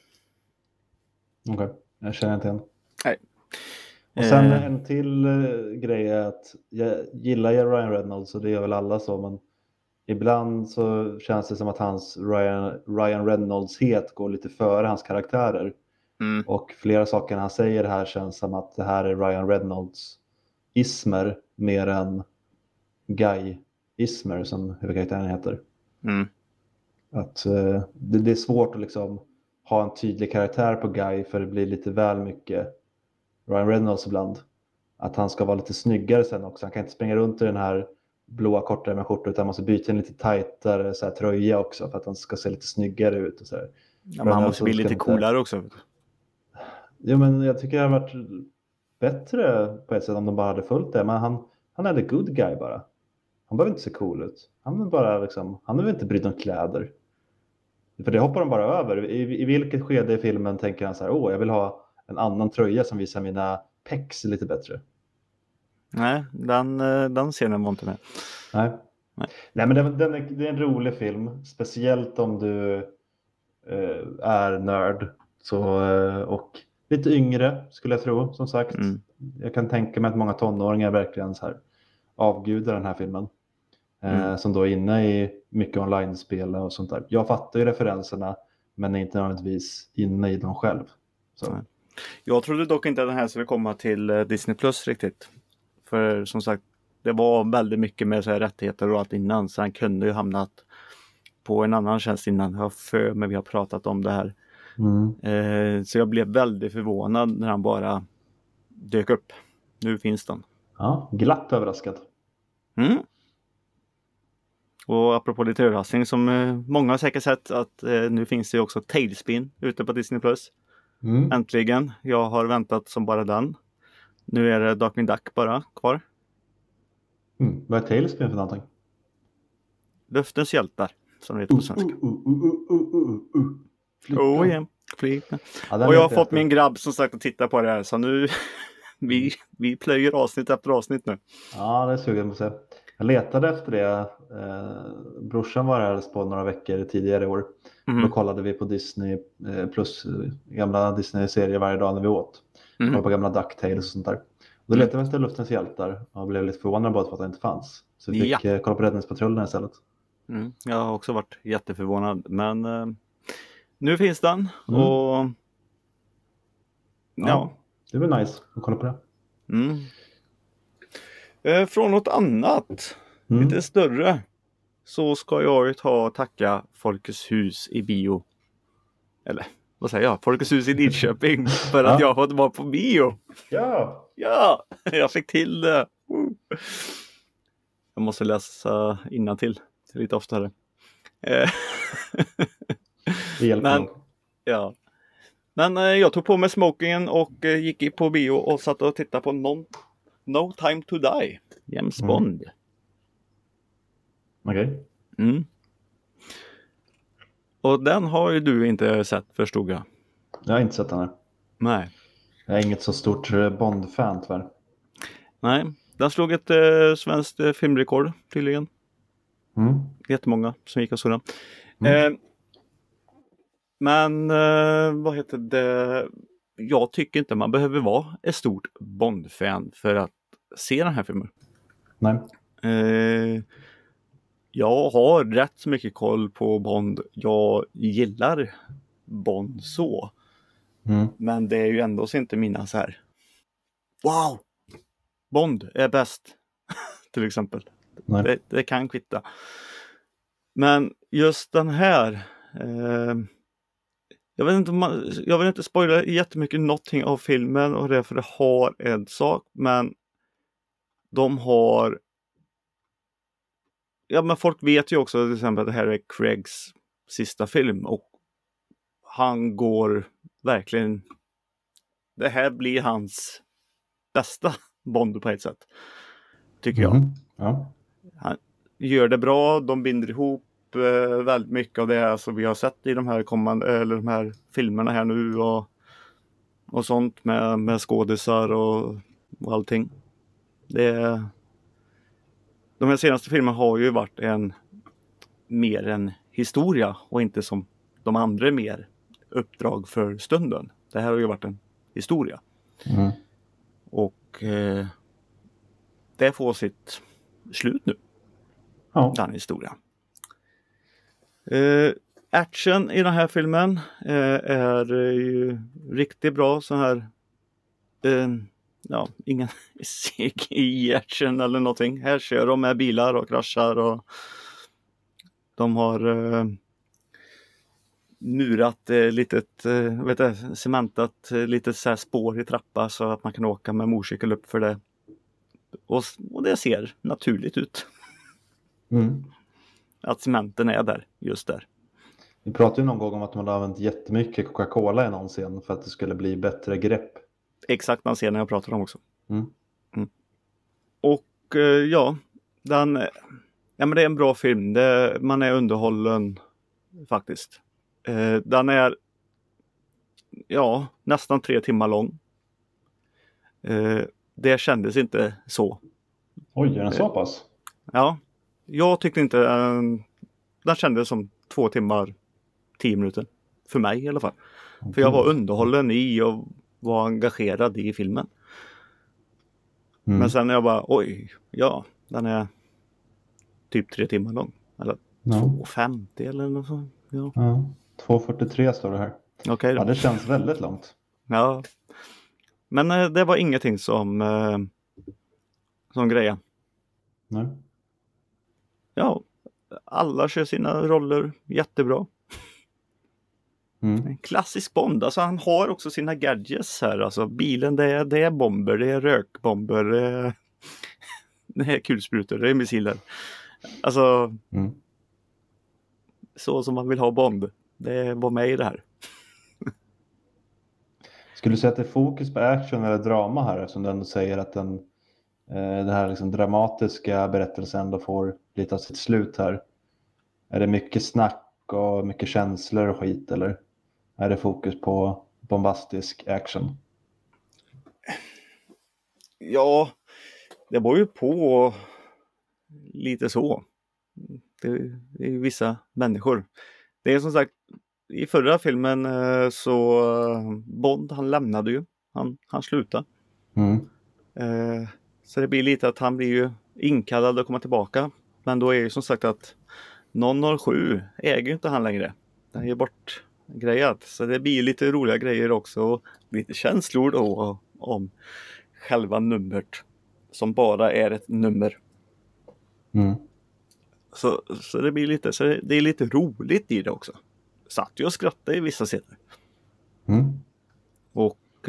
Okej, jag känner inte igen. Nej. Och sen en till grej är att jag gillar Ryan Reynolds och det gör väl alla så, men ibland så känns det som att hans Ryan Reynolds-het går lite före hans karaktärer. Och flera saker han säger här känns som att det här är Ryan Reynolds Ismer mer än Guy Ismer som huvudkaraktären heter. Att det är svårt att liksom ha en tydlig karaktär på Guy för det blir lite väl mycket Ryan Reynolds ibland. Att han ska vara lite snyggare sen också. Han kan inte springa runt i den här blåa kortare med skjortor utan måste byta en lite tajtare så här, tröja också för att han ska se lite snyggare ut. Och så här. Ja, men han måste bli lite coolare också. Ja, men jag tycker det har varit bättre på ett sätt om de bara hade följt det. Men han är the good guy bara. Han behöver inte se cool ut. Han är bara liksom, han är väl inte brydd om kläder. För det hoppar de bara över. I vilket skede i filmen tänker han så här, jag vill ha en annan tröja som visar mina pecs lite bättre. Nej, den scenen var inte med. Nej, men det är en rolig film. Speciellt om du är nörd. Så, och lite yngre skulle jag tro, som sagt. Jag kan tänka mig att många tonåringar verkligen så här avgudar den här filmen. Som då är inne i mycket online-spel och sånt där. Jag fattar ju referenserna, men är inte nödvändigtvis inne i dem själv. Så. Jag trodde dock inte att den här skulle komma till Disney Plus riktigt. För som sagt, det var väldigt mycket med så här rättigheter och allt innan. Så han kunde ju hamnat på en annan tjänst innan. Jag för mig vi har pratat om det här. Så jag blev väldigt förvånad när han bara dök upp. Nu finns den. Ja, glatt överraskad. Och apropå lite överraskning som många har säkert sett att nu finns det också Tailspin ute på Disney Plus. Äntligen. Jag har väntat som bara den. Nu är det Darkwing Duck bara kvar. Vad är Tailspin för någonting? Luftens hjältar som det heter på svenska. Ja, och jag har fått min grabb som sagt att titta på det här. Så nu vi plöjer avsnitt efter avsnitt nu. Ja, det är sugen på att se. Jag letade efter det. Brorsan var här på några veckor tidigare i år. Då kollade vi på Disney plus gamla Disney-serier varje dag när vi åt. Och på gamla DuckTales och sånt där. Då letade vi efter Luftens hjältar och blev lite förvånad bara för att det inte fanns. Så vi fick kolla på Räddningspatrullen istället. Jag har också varit jätteförvånad. Men nu finns den. Och ja. Det blir nice att kolla på det. Från något annat, lite större, så ska jag tacka Folkets hus i bio. Eller vad säger jag? Folkets hus i Lidköping för att jag har fått vara på bio. Ja, jag fick till det. Jag måste läsa innantill lite oftare. Men jag tog på mig smokingen och gick på bio och satt och tittade på No Time to Die. James Bond. Okej. Och den har ju du inte sett, förstod jag. Jag har inte sett den här. Nej. Jag är inget så stort Bond-fan tyvärr. Nej, den slog ett svenskt filmrekord tydligen. Jättemånga som gick och såg den. Men vad heter det? Jag tycker inte man behöver vara ett stort Bond-fan för att se den här filmen. Nej. Jag har rätt så mycket koll på Bond. Jag gillar Bond så. Men det är ju ändå så inte mina så här. Wow! Bond är bäst. Till exempel. Det kan kvitta. Men just den här. Jag vill inte spoila jättemycket någonting av filmen. Och därför det har en sak. Men de har. Ja, men folk vet ju också till exempel att det här är Craigs sista film. Och han går verkligen. Det här blir hans bästa Bond på ett sätt. Tycker jag. Ja. Han gör det bra. De binder ihop väldigt mycket av det som vi har sett i de här filmerna här nu. Och sånt med skådisar och allting. De här senaste filmerna har ju varit mer en historia och inte som de andra mer uppdrag för stunden. Det här har ju varit en historia. Och det får sitt slut nu. Den historia. Action i den här filmen är ju riktigt bra så här ingen CGI-action eller någonting. Här kör de med bilar och kraschar och de har murat cementat lite så här spår i trappa så att man kan åka med motorcykel upp för det. Och det ser naturligt ut. Att cementen är där, just där. Vi pratade ju någon gång om att man har använt jättemycket Coca-Cola i någon scen för att det skulle bli bättre grepp. Exakt den scenen jag pratade om också. Och men det är en bra film. Man är underhållen faktiskt. Den är nästan 3 timmar lång. Det kändes inte så. Oj, är den så pass? Ja, jag tyckte inte den kändes som 2 timmar 10 minuter. För mig i alla fall. För jag var underhållen i och var engagerad i filmen. Men sen jag bara, den är typ 3 timmar lång. Eller 2:50 eller något sånt. Ja. 2:43 står det här. Okej då. Ja, det känns väldigt långt. Ja. Men det var ingenting som grejer. Nej. Ja, alla kör sina roller jättebra. En klassisk Bond. Alltså han har också sina gadgets här. Alltså bilen det är bomber, det är rökbomber, det är kulsprutor, det är missiler. Alltså så som man vill ha Bond. Det var med i det här. Skulle du säga att det är fokus på action eller drama här? Som du ändå säger att den här liksom dramatiska berättelsen ändå får lite av sitt slut här. Är det mycket snack och mycket känslor och skit eller är det fokus på bombastisk action? Ja, det var ju på lite så. Det är vissa människor. Det är som sagt, i förra filmen så Bond, han lämnade ju. Han slutade. Så det blir lite att han blir ju inkallad att komma tillbaka. Men då är ju som sagt att 007 äger inte han längre. Den är ju bortgrejat. Så det blir lite roliga grejer också. Och lite känslor då om själva numret. Som bara är ett nummer. Så det blir lite, så det är lite roligt i det också. Satt ju och skrattade i vissa scener. Och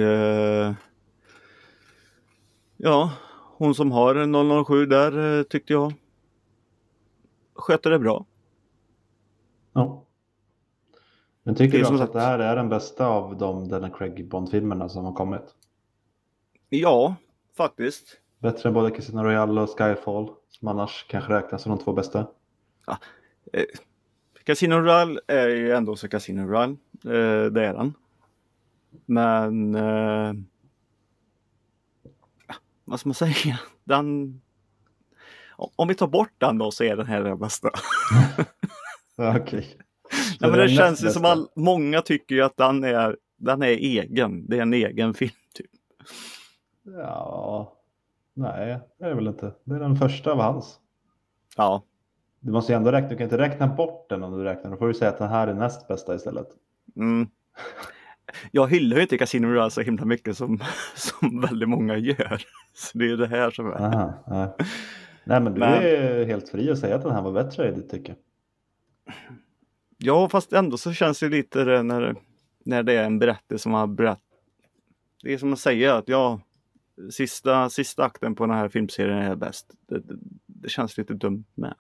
hon som har 007 där tyckte jag sköter det bra. Ja. Men tycker du som alltså att det här är den bästa av de Daniel Craig Bond-filmerna som har kommit? Ja, faktiskt. Bättre än både Casino Royale och Skyfall, som annars kanske räknas som de 2 bästa. Ja, Casino Royale är ju ändå så Casino Royale. Det är den. Men vad ska man säga? Om vi tar bort den då så är den här den bästa. Okej. Nej, men det känns ju som att många tycker ju att den är egen. Det är en egen film typ. Ja, nej det är det väl inte. Det är den första av hans. Ja. Du måste ju ändå räkna, du kan inte räkna bort den om du räknar. Då får du säga att den här är näst bästa istället. Jag hyllar ju inte Casino Royale så himla mycket som väldigt många gör. Så det är det här som är. Aha. Nej men du är helt fri att säga att den här var bättre i ditt tycke. Ja, fast ändå så känns det lite det när det är en berättelse som har berättat. Det är som att säga att sista akten på den här filmserien är bäst. Det känns lite dumt med.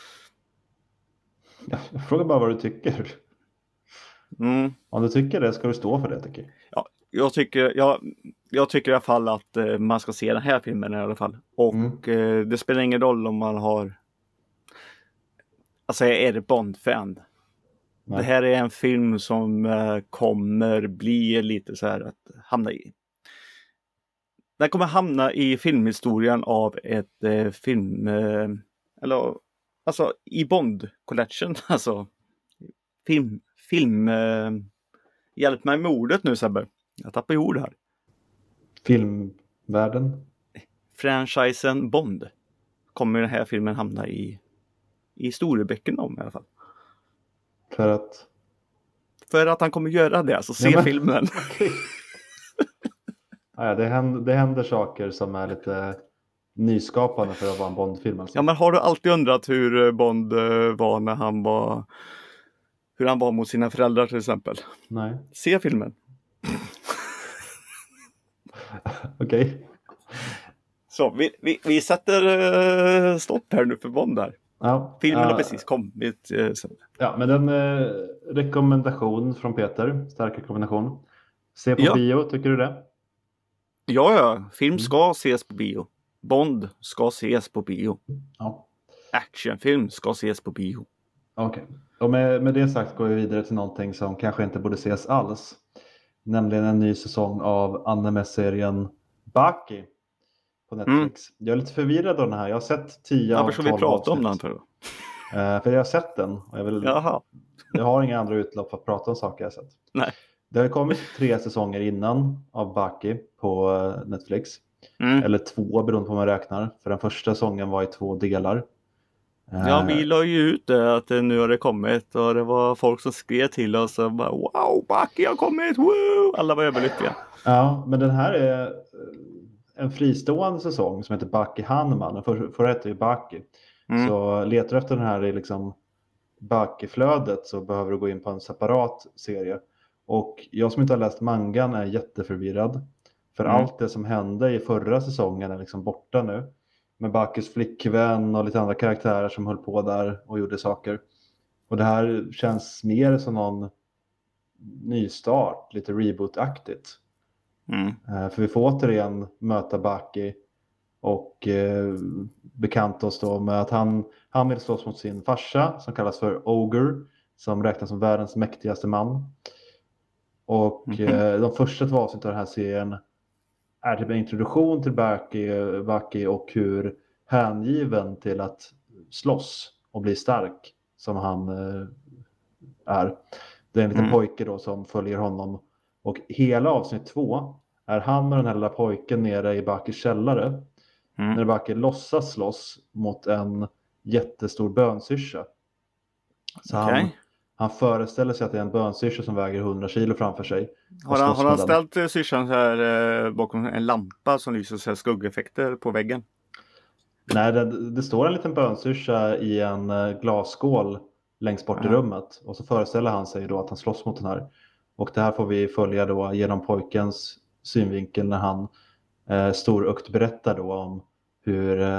Jag frågar bara vad du tycker. Om du tycker det ska du stå för det tycker jag. Ja, jag tycker i alla fall att man ska se den här filmen i alla fall. Och det spelar ingen roll om man har. Alltså är det Bond-fan. Nej. Det här är en film som kommer bli lite så här att hamna i. Den kommer hamna i filmhistorien av ett alltså i Bond Collection, alltså film hjälp mig med ordet nu Sebbe. Jag tappar ord här. Filmvärlden. Franchisen Bond kommer den här filmen hamna i historieböckerna om i alla fall. För att han kommer göra det, alltså se filmen. Ja, det händer saker som är lite nyskapande för att vara en Bond-film. Alltså. Ja, men har du alltid undrat hur Bond var när han var... Hur han var mot sina föräldrar till exempel? Nej. Se filmen. Okej. Så, vi sätter stopp här nu för Bond där. Ja, Filmen har precis kommit. Ja, men en rekommendation från Peter. Stark rekommendation. Se på bio, tycker du det? Ja. Film ska ses på bio. Bond ska ses på bio. Ja. Actionfilm ska ses på bio. Okej. Och med det sagt går vi vidare till någonting som kanske inte borde ses alls. Nämligen en ny säsong av anime-serien Baki på Netflix. Jag är lite förvirrad av den här. Jag har sett 10 av 12 avsnitt. Varför ska vi prata om den för? För jag har sett den. Och jag har inga andra utlopp för att prata om saker jag har sett. Nej. Det har kommit 3 säsonger innan av Baki på Netflix. Eller 2 beroende på hur man räknar. För den första säsongen var i 2 delar. Ja, vi la ju ut det att nu har det kommit och det var folk som skrev till oss och bara wow, Baki har kommit, woo! Alla var överlyckliga. Ja, men den här är en fristående säsong som heter Baki Hanman. Den förra heter ju Baki. Så letar du efter den här i liksom Baki-flödet så behöver du gå in på en separat serie. Och jag som inte har läst mangan är jätteförvirrad. För allt det som hände i förra säsongen är liksom borta nu. Med Bakis flickvän och lite andra karaktärer som höll på där och gjorde saker. Och det här känns mer som någon nystart, lite reboot-aktigt. För vi får återigen möta Baki och bekanta oss då med att han vill slåss mot sin farsa som kallas för Ogre, som räknas som världens mäktigaste man. Och de första 2 avsnitten av den här serien är typ en introduktion till Baki och hur hängiven till att slåss och bli stark som han är. Det är en liten pojke då som följer honom. Och hela avsnitt 2 är han och den här lilla pojken nere i Bakis källare. När Baki låtsas slåss mot en jättestor bönsyrsa. Så han föreställer sig att det är en bönsyrsa som väger 100 kilo framför sig. Har han ställt syrsan så här bakom en lampa som lyser så här skuggeffekter på väggen? Nej, det står en liten bönsyrsa i en glasskål längst bort i rummet. Och så föreställer han sig då att han slåss mot den här. Och det här får vi följa då genom pojkens synvinkel när han storökt berättar då om hur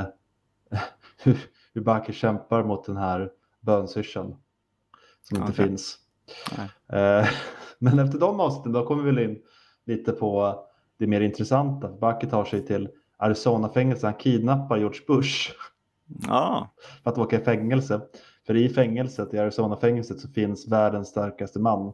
Baki kämpar mot den här bönsyrsan som inte finns. Men efter de avsnitten då kommer vi väl in lite på det mer intressanta. Baki tar sig till Arizona-fängelse. Han kidnappar George Bush för att åka i fängelse. För i fängelset, i Arizona-fängelset, så finns världens starkaste man.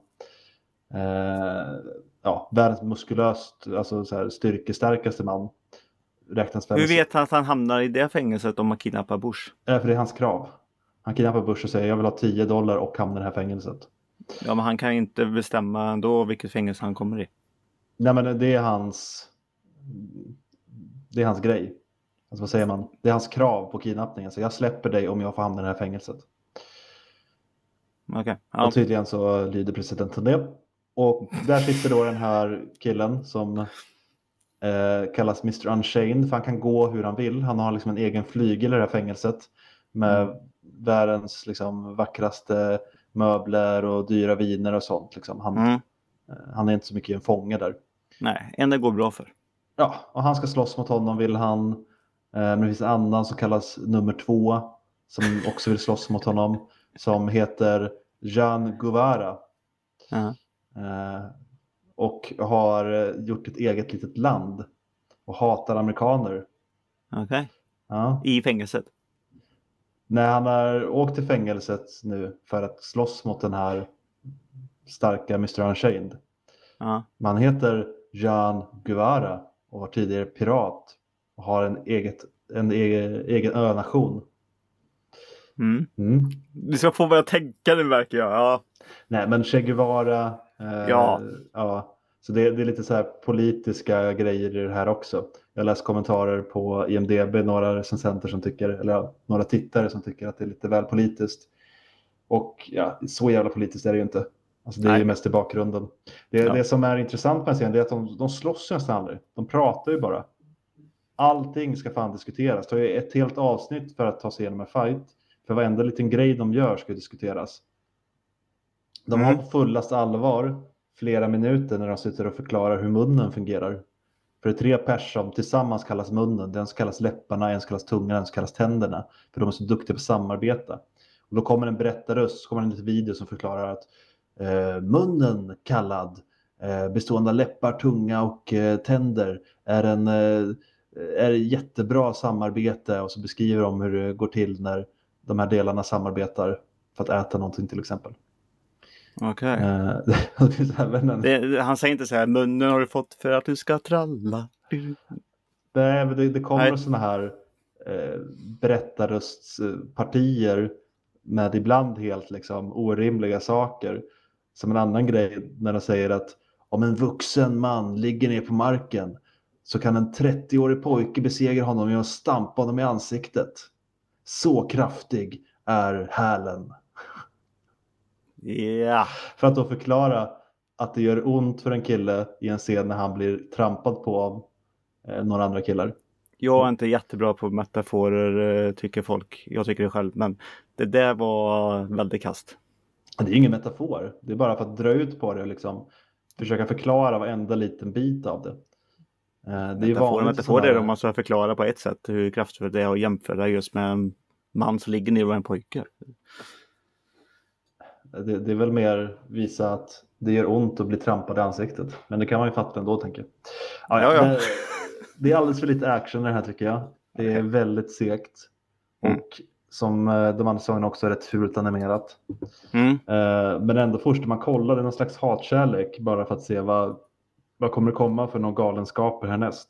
Världens muskulöst, alltså så här, styrkestarkaste man. Hur vet han att han hamnar i det fängelset om man kidnappar Bush? För det är hans krav. Han kidnappar Bush och säger jag vill ha $10 och hamnar i det här fängelset. Ja, men han kan inte bestämma ändå vilket fängelse han kommer i. Nej, men det är hans grej. Alltså vad säger man? Det är hans krav på kidnappningen. Så jag släpper dig om jag får hamna i det här fängelset. Okay. Och tydligen så lyder presidenten det. Och där sitter då den här killen som kallas Mr. Unchained. För han kan gå hur han vill. Han har liksom en egen flygel i det här fängelset. Med världens liksom vackraste möbler och dyra viner och sånt. Liksom. Han är inte så mycket en fånge där. Nej, det går bra för. Ja, och han ska slåss mot honom vill han. Men det finns en annan som kallas nummer 2. Som också vill slåss mot honom. Som heter Jean Guevara. Och har gjort ett eget litet land. Och hatar amerikaner. Okej. Ja. I fängelset? Nej, han har åkt till fängelset nu för att slåss mot den här starka Mr. Unchained. Men han heter Jean Guevara och var tidigare pirat. Och har en egen önation. Du ska få börja tänka nu verkar jag. Ja. Nej, men Che Guevara. Så det är lite så här politiska grejer i det här också. Jag läser kommentarer på IMDb, några recensenter som tycker, eller några tittare som tycker att det är lite väl politiskt. Och ja, så jävla politiskt är det ju inte. Alltså det är ju mest i bakgrunden. Det som är intressant med scenen är att de slåss nästan aldrig. De pratar ju bara. Allting ska fan diskuteras. Det är ett helt avsnitt för att ta sig igenom en fight. För varenda liten grej de gör ska diskuteras. De har på fullast allvar flera minuter när de sitter och förklarar hur munnen fungerar. För det är 3 pers som tillsammans kallas munnen. Den som kallas läpparna, en som kallas tungan, en som kallas tänderna. För de är så duktiga på att samarbeta. Och då kommer en berättarröst, så kommer en liten video som förklarar att munnen kallad, bestående av läppar, tunga och tänder, är jättebra samarbete. Och så beskriver de hur det går till när de här delarna samarbetar för att äta någonting till exempel. Okej. Okay. Han säger inte så här, munnen har du fått för att du ska tralla. Nej, men det kommer såna här berättarröstspartier med ibland helt liksom orimliga saker. Som en annan grej när de säger att om en vuxen man ligger ner på marken så kan en 30-årig pojke besegra honom genom att stampa honom i ansiktet. Så kraftig är hälen. Ja. För att då förklara att det gör ont för en kille i en scen när han blir trampad på av några andra killar. Jag är inte jättebra på metaforer, tycker folk. Jag tycker det själv, men det där var väldigt kast. Det är ingen metafor. Det är bara för att dra ut på det och liksom försöka förklara varenda liten bit av det. Det är vanligt. Metafor är om man ska förklara på ett sätt hur kraftfullt det är att jämföra just med en man som ligger ner och en pojke. Det är väl mer visa att det gör ont att bli trampad i ansiktet. Men det kan man ju fatta ändå, tänker jag. Ja. Det är alldeles för lite action i det här, tycker jag. Det är väldigt segt. Och som de andra säsongerna också är rätt fult animerat. Men ändå först när man kollar, det är någon slags hatkärlek. Bara för att se vad kommer det komma för någon galenskaper härnäst.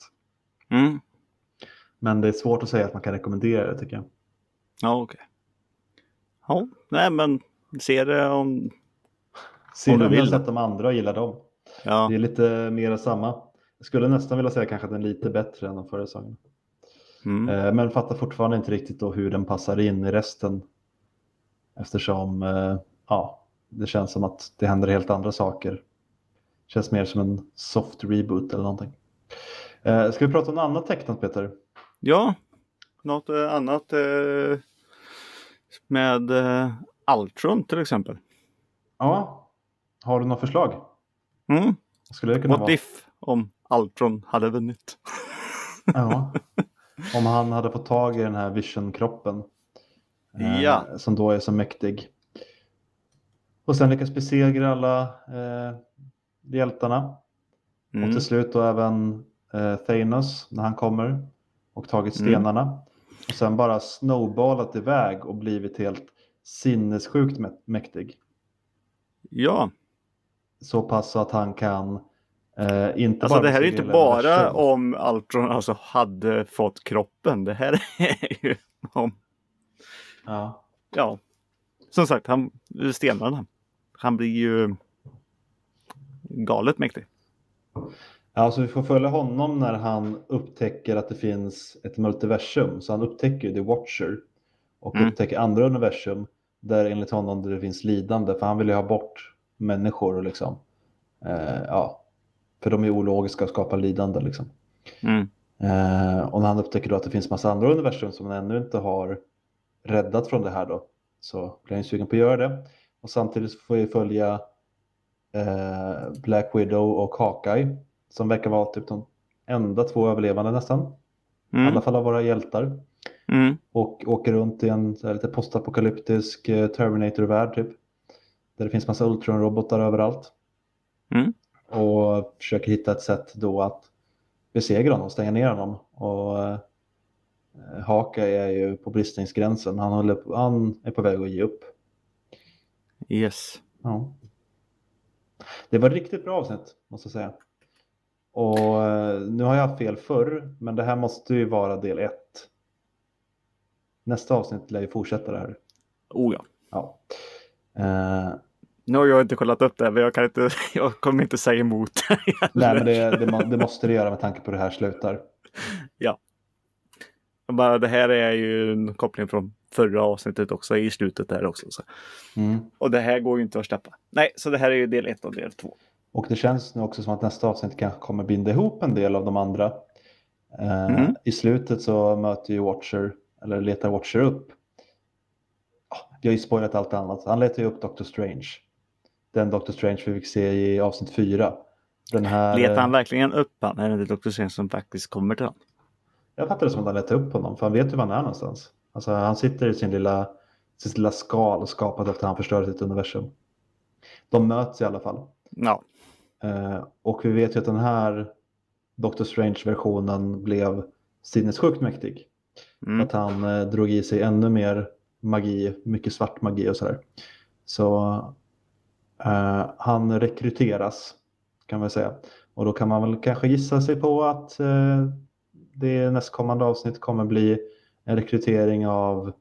Men det är svårt att säga att man kan rekommendera det, tycker jag. Ja, okej. Ja, nej men se det om du vill. Sett de andra och gillar dem. Ja. Det är lite mer av samma. Jag skulle nästan vilja säga kanske att den är lite bättre än de förra säsongen. Men fattar fortfarande inte riktigt då hur den passar in i resten. Eftersom det känns som att det händer helt andra saker. Känns mer som en soft reboot eller någonting. Ska vi prata om något annat tecknat, Peter? Ja, något annat med Ultron till exempel. Ja, har du något förslag? Skulle det kunna What vara? if om Ultron hade vunnit? Ja, om han hade fått tag i den här Vision-kroppen. Som då är så mäktig. Och sen lyckas besegra alla hjältarna. Och till slut då även Thanos när han kommer och tagit stenarna. Och sen bara snowballat iväg och blivit helt sinnessjukt mäktig. Ja. Så pass att han kan inte alltså bara... det här är inte bara om Ultron alltså hade fått kroppen. Det här är ju om... Ja. Som sagt, stenarna. Han blir ju galet mäktig. Alltså vi får följa honom när han upptäcker att det finns ett multiversum. Så han upptäcker The Watcher. Och upptäcker andra universum. Där enligt honom det finns lidande. För han vill ju ha bort människor och liksom. För de är ologiska och skapar lidande liksom. Och när han upptäcker då att det finns massa andra universum som han ännu inte har räddat från det här då. Så blir han sugen på att göra det. Och samtidigt får vi följa Black Widow och Hawkeye. Som verkar vara typ de enda 2 överlevande nästan. I alla fall av våra hjältar. Och åker runt i en så här, lite postapokalyptisk Terminator-värld typ. Där det finns massa Ultron-robotar överallt. Och försöker hitta ett sätt då att besegra honom, stänga ner honom. Och Hawkeye är ju på bristningsgränsen. Han är på väg att ge upp. Yes. Ja. Det var ett riktigt bra avsnitt, måste jag säga. Och nu har jag haft fel förr, men det här måste ju vara del 1. Nästa avsnitt lär ju fortsätta det här. Ja. Nu har jag inte kollat upp det, men jag kommer inte säga emot. Nej, men det måste det göra med tanke på det här slutar. Ja. Bara, det här är ju en koppling från förra avsnittet också i slutet där också. Så. Och det här går ju inte att släppa. Nej, så det här är ju del 1 och del 2. Och det känns nu också som att nästa avsnitt kanske kommer binda ihop en del av de andra. I slutet så möter ju Watcher, eller letar Watcher upp. Jag har ju spoilat allt annat. Han letar ju upp Doctor Strange. Den Doctor Strange vi fick se i avsnitt 4. Den här... Letar han verkligen upp han? Är det Doctor Strange som faktiskt kommer till honom? Jag fattar det som att han letar upp honom. För han vet ju var han är någonstans. Alltså han sitter i sin lilla skal och skapat efter han förstörde sitt universum. De möts i alla fall. Ja. Och vi vet ju att den här Doctor Strange-versionen blev sinnessjukt mäktig. Att han drog i sig ännu mer magi, mycket svart magi och sådär. Så han rekryteras, kan man säga. Och då kan man väl kanske gissa sig på att det nästkommande avsnitt kommer bli en rekrytering av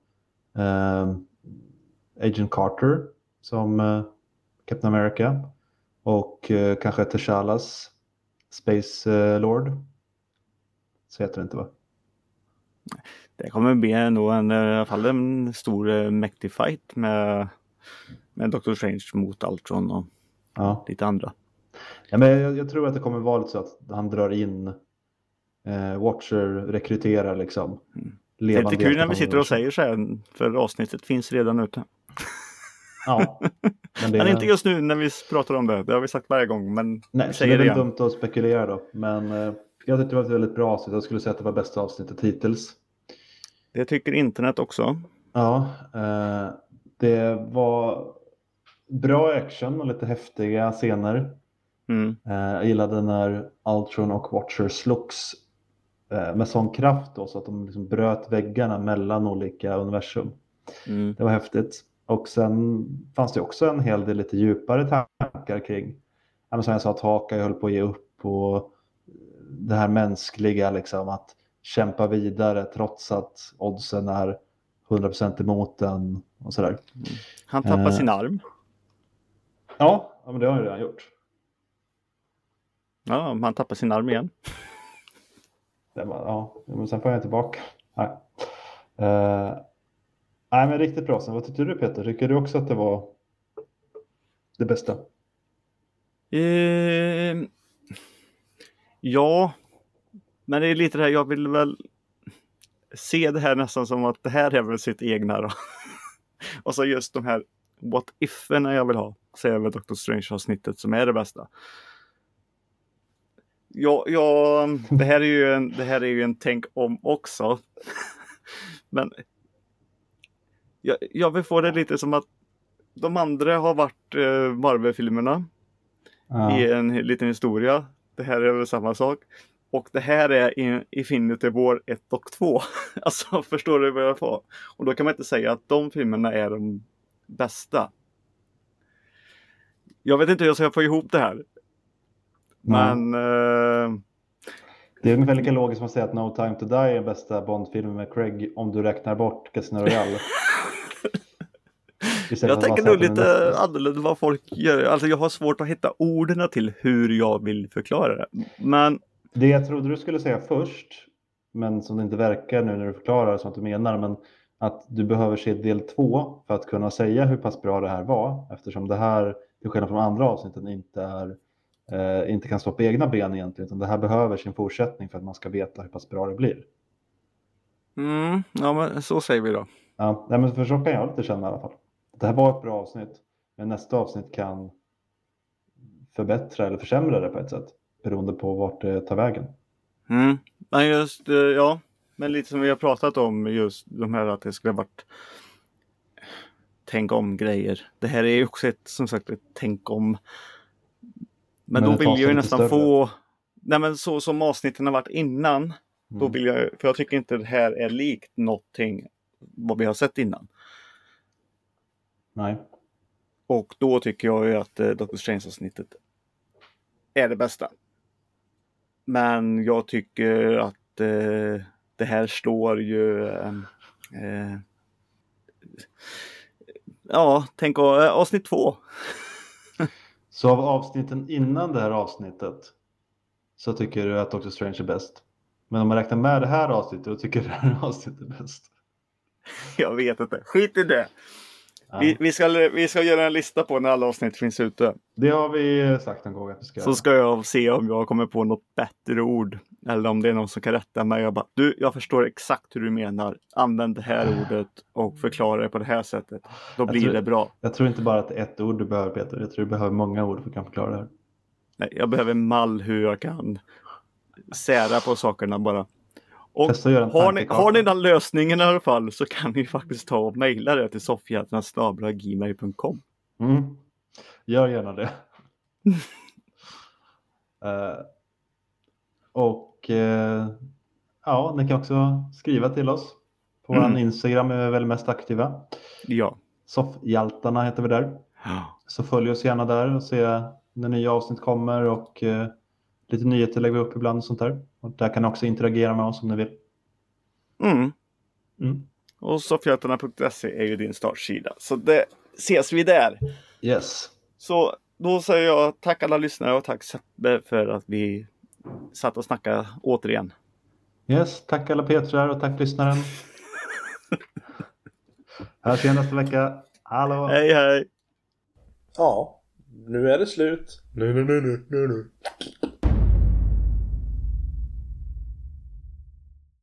Agent Carter som Captain America. Och kanske T'Challas Space Lord. Så heter det inte, va? Det kommer bli nog i alla fall en stor mäktig fight med Doctor Strange mot Ultron och lite andra. Ja, men jag tror att det kommer vara lite så att han drar in Watcher, rekryterar liksom. Det är lite kul när vi sitter och säger så här, för avsnittet finns redan ute. Ja. Men inte just nu när vi pratar om det. Det har vi sagt varje gång. Men nej, så det är väl dumt att spekulera då. Men jag tyckte det var ett väldigt bra avsnitt. Jag skulle säga att det var bästa avsnittet hittills. Det tycker internet också. Ja, det var bra action och lite häftiga scener. Jag gillade när Ultron och Watcher slogs med sån kraft då, så att de liksom bröt väggarna mellan olika universum. Det var häftigt. Och sen fanns det också en hel del lite djupare tankar kring, som jag sa, att Hawkeye höll på att ge upp och det här mänskliga liksom, att kämpa vidare trots att oddsen är 100% emot den och sådär. Han tappar sin arm. Ja, men det har han redan gjort. Ja, han tappar sin arm igen. Men sen får jag tillbaka. Nej, men riktigt bra. Sen, vad tycker du, Peter? Tycker du också att det var det bästa? Ja, men det är lite det här, jag vill väl se det här nästan som att det här är väl sitt egna då. Och så just de här what if-erna jag vill ha, så är väl Doctor Strange-avsnittet som är det bästa. Ja, det här är ju en tänk om också. Men jag vill få det lite som att de andra har varit Marvel-filmerna i en liten historia. Det här är väl samma sak. Och det här är Infinity War 1 och 2. Alltså, förstår du vad jag får? Och då kan man inte säga att de filmerna är de bästa. Jag vet inte hur jag ska få ihop det här. Men... Det är ungefär lika logiskt som att säga att No Time to Die är bästa Bond-filmen med Craig om du räknar bort Casino Royale. Jag tänker nog lite annorlunda vad folk gör. Alltså jag har svårt att hitta orden till hur jag vill förklara det. Men... Det jag trodde du skulle säga först, men som det inte verkar nu när du förklarar som att du menar, men att du behöver se del 2 för att kunna säga hur pass bra det här var. Eftersom det här, till skillnad från andra avsnitten, inte kan stå på egna ben egentligen. Utan det här behöver sin fortsättning för att man ska veta hur pass bra det blir. Ja, men så säger vi då. Ja, men för så kan jag lite känna i alla fall. Det här var ett bra avsnitt, men nästa avsnitt kan förbättra eller försämra det på ett sätt. Beroende på vart det tar vägen. Men just, ja. Men lite som vi har pratat om, just de här att det skulle ha varit tänk om grejer. Det här är ju också som sagt ett tänk om. Men då vill jag ju nästan få... Nej, men så som avsnitten har varit innan. Då vill jag... För jag tycker inte det här är likt någonting vad vi har sett innan. Nej. Och då tycker jag ju att Doctor Strange-avsnittet är det bästa. Men jag tycker att det här slår ju... tänk avsnitt 2. Så av avsnitten innan det här avsnittet så tycker du att Doctor Strange är bäst. Men om man räknar med det här avsnittet, då tycker du att det här avsnittet är bäst. Jag vet inte. Skit i det. Ja. Vi ska göra en lista på när alla avsnitt finns ute. Det har vi sagt en gång att vi ska Så göra. ska jag se om jag kommer på något bättre ord. Eller om det är någon som kan rätta mig. Jag bara, jag förstår exakt hur du menar. Använd det här ordet och förklara det på det här sättet. Då blir det bra. Jag tror inte bara att det är ett ord du behöver, Peter. Jag tror du behöver många ord för att kunna förklara det här. Nej, jag behöver mall hur jag kan sära på sakerna bara. Och har ni den lösningen i alla fall så kan ni faktiskt ta och mejla det till soffhjältarna@gmail.com. Gör gärna det. Ja, ni kan också skriva till oss. På vår Instagram är vi väl mest aktiva. Ja. Soffhjältarna heter vi där. Ja. Så följ oss gärna där och se när nya avsnitt kommer och lite nyheter lägger vi upp ibland och sånt där. Och där kan ni också interagera med oss om ni vill. Och soffhjältarna.se är ju din startsida. Så det ses vi där. Yes. Så då säger jag tack alla lyssnare och tack Seppe för att vi satt och snackade återigen. Yes, tack alla Petrar och tack lyssnaren. Hörs igen nästa vecka. Hallå. Hej hej. Ja, nu är det slut. Nu.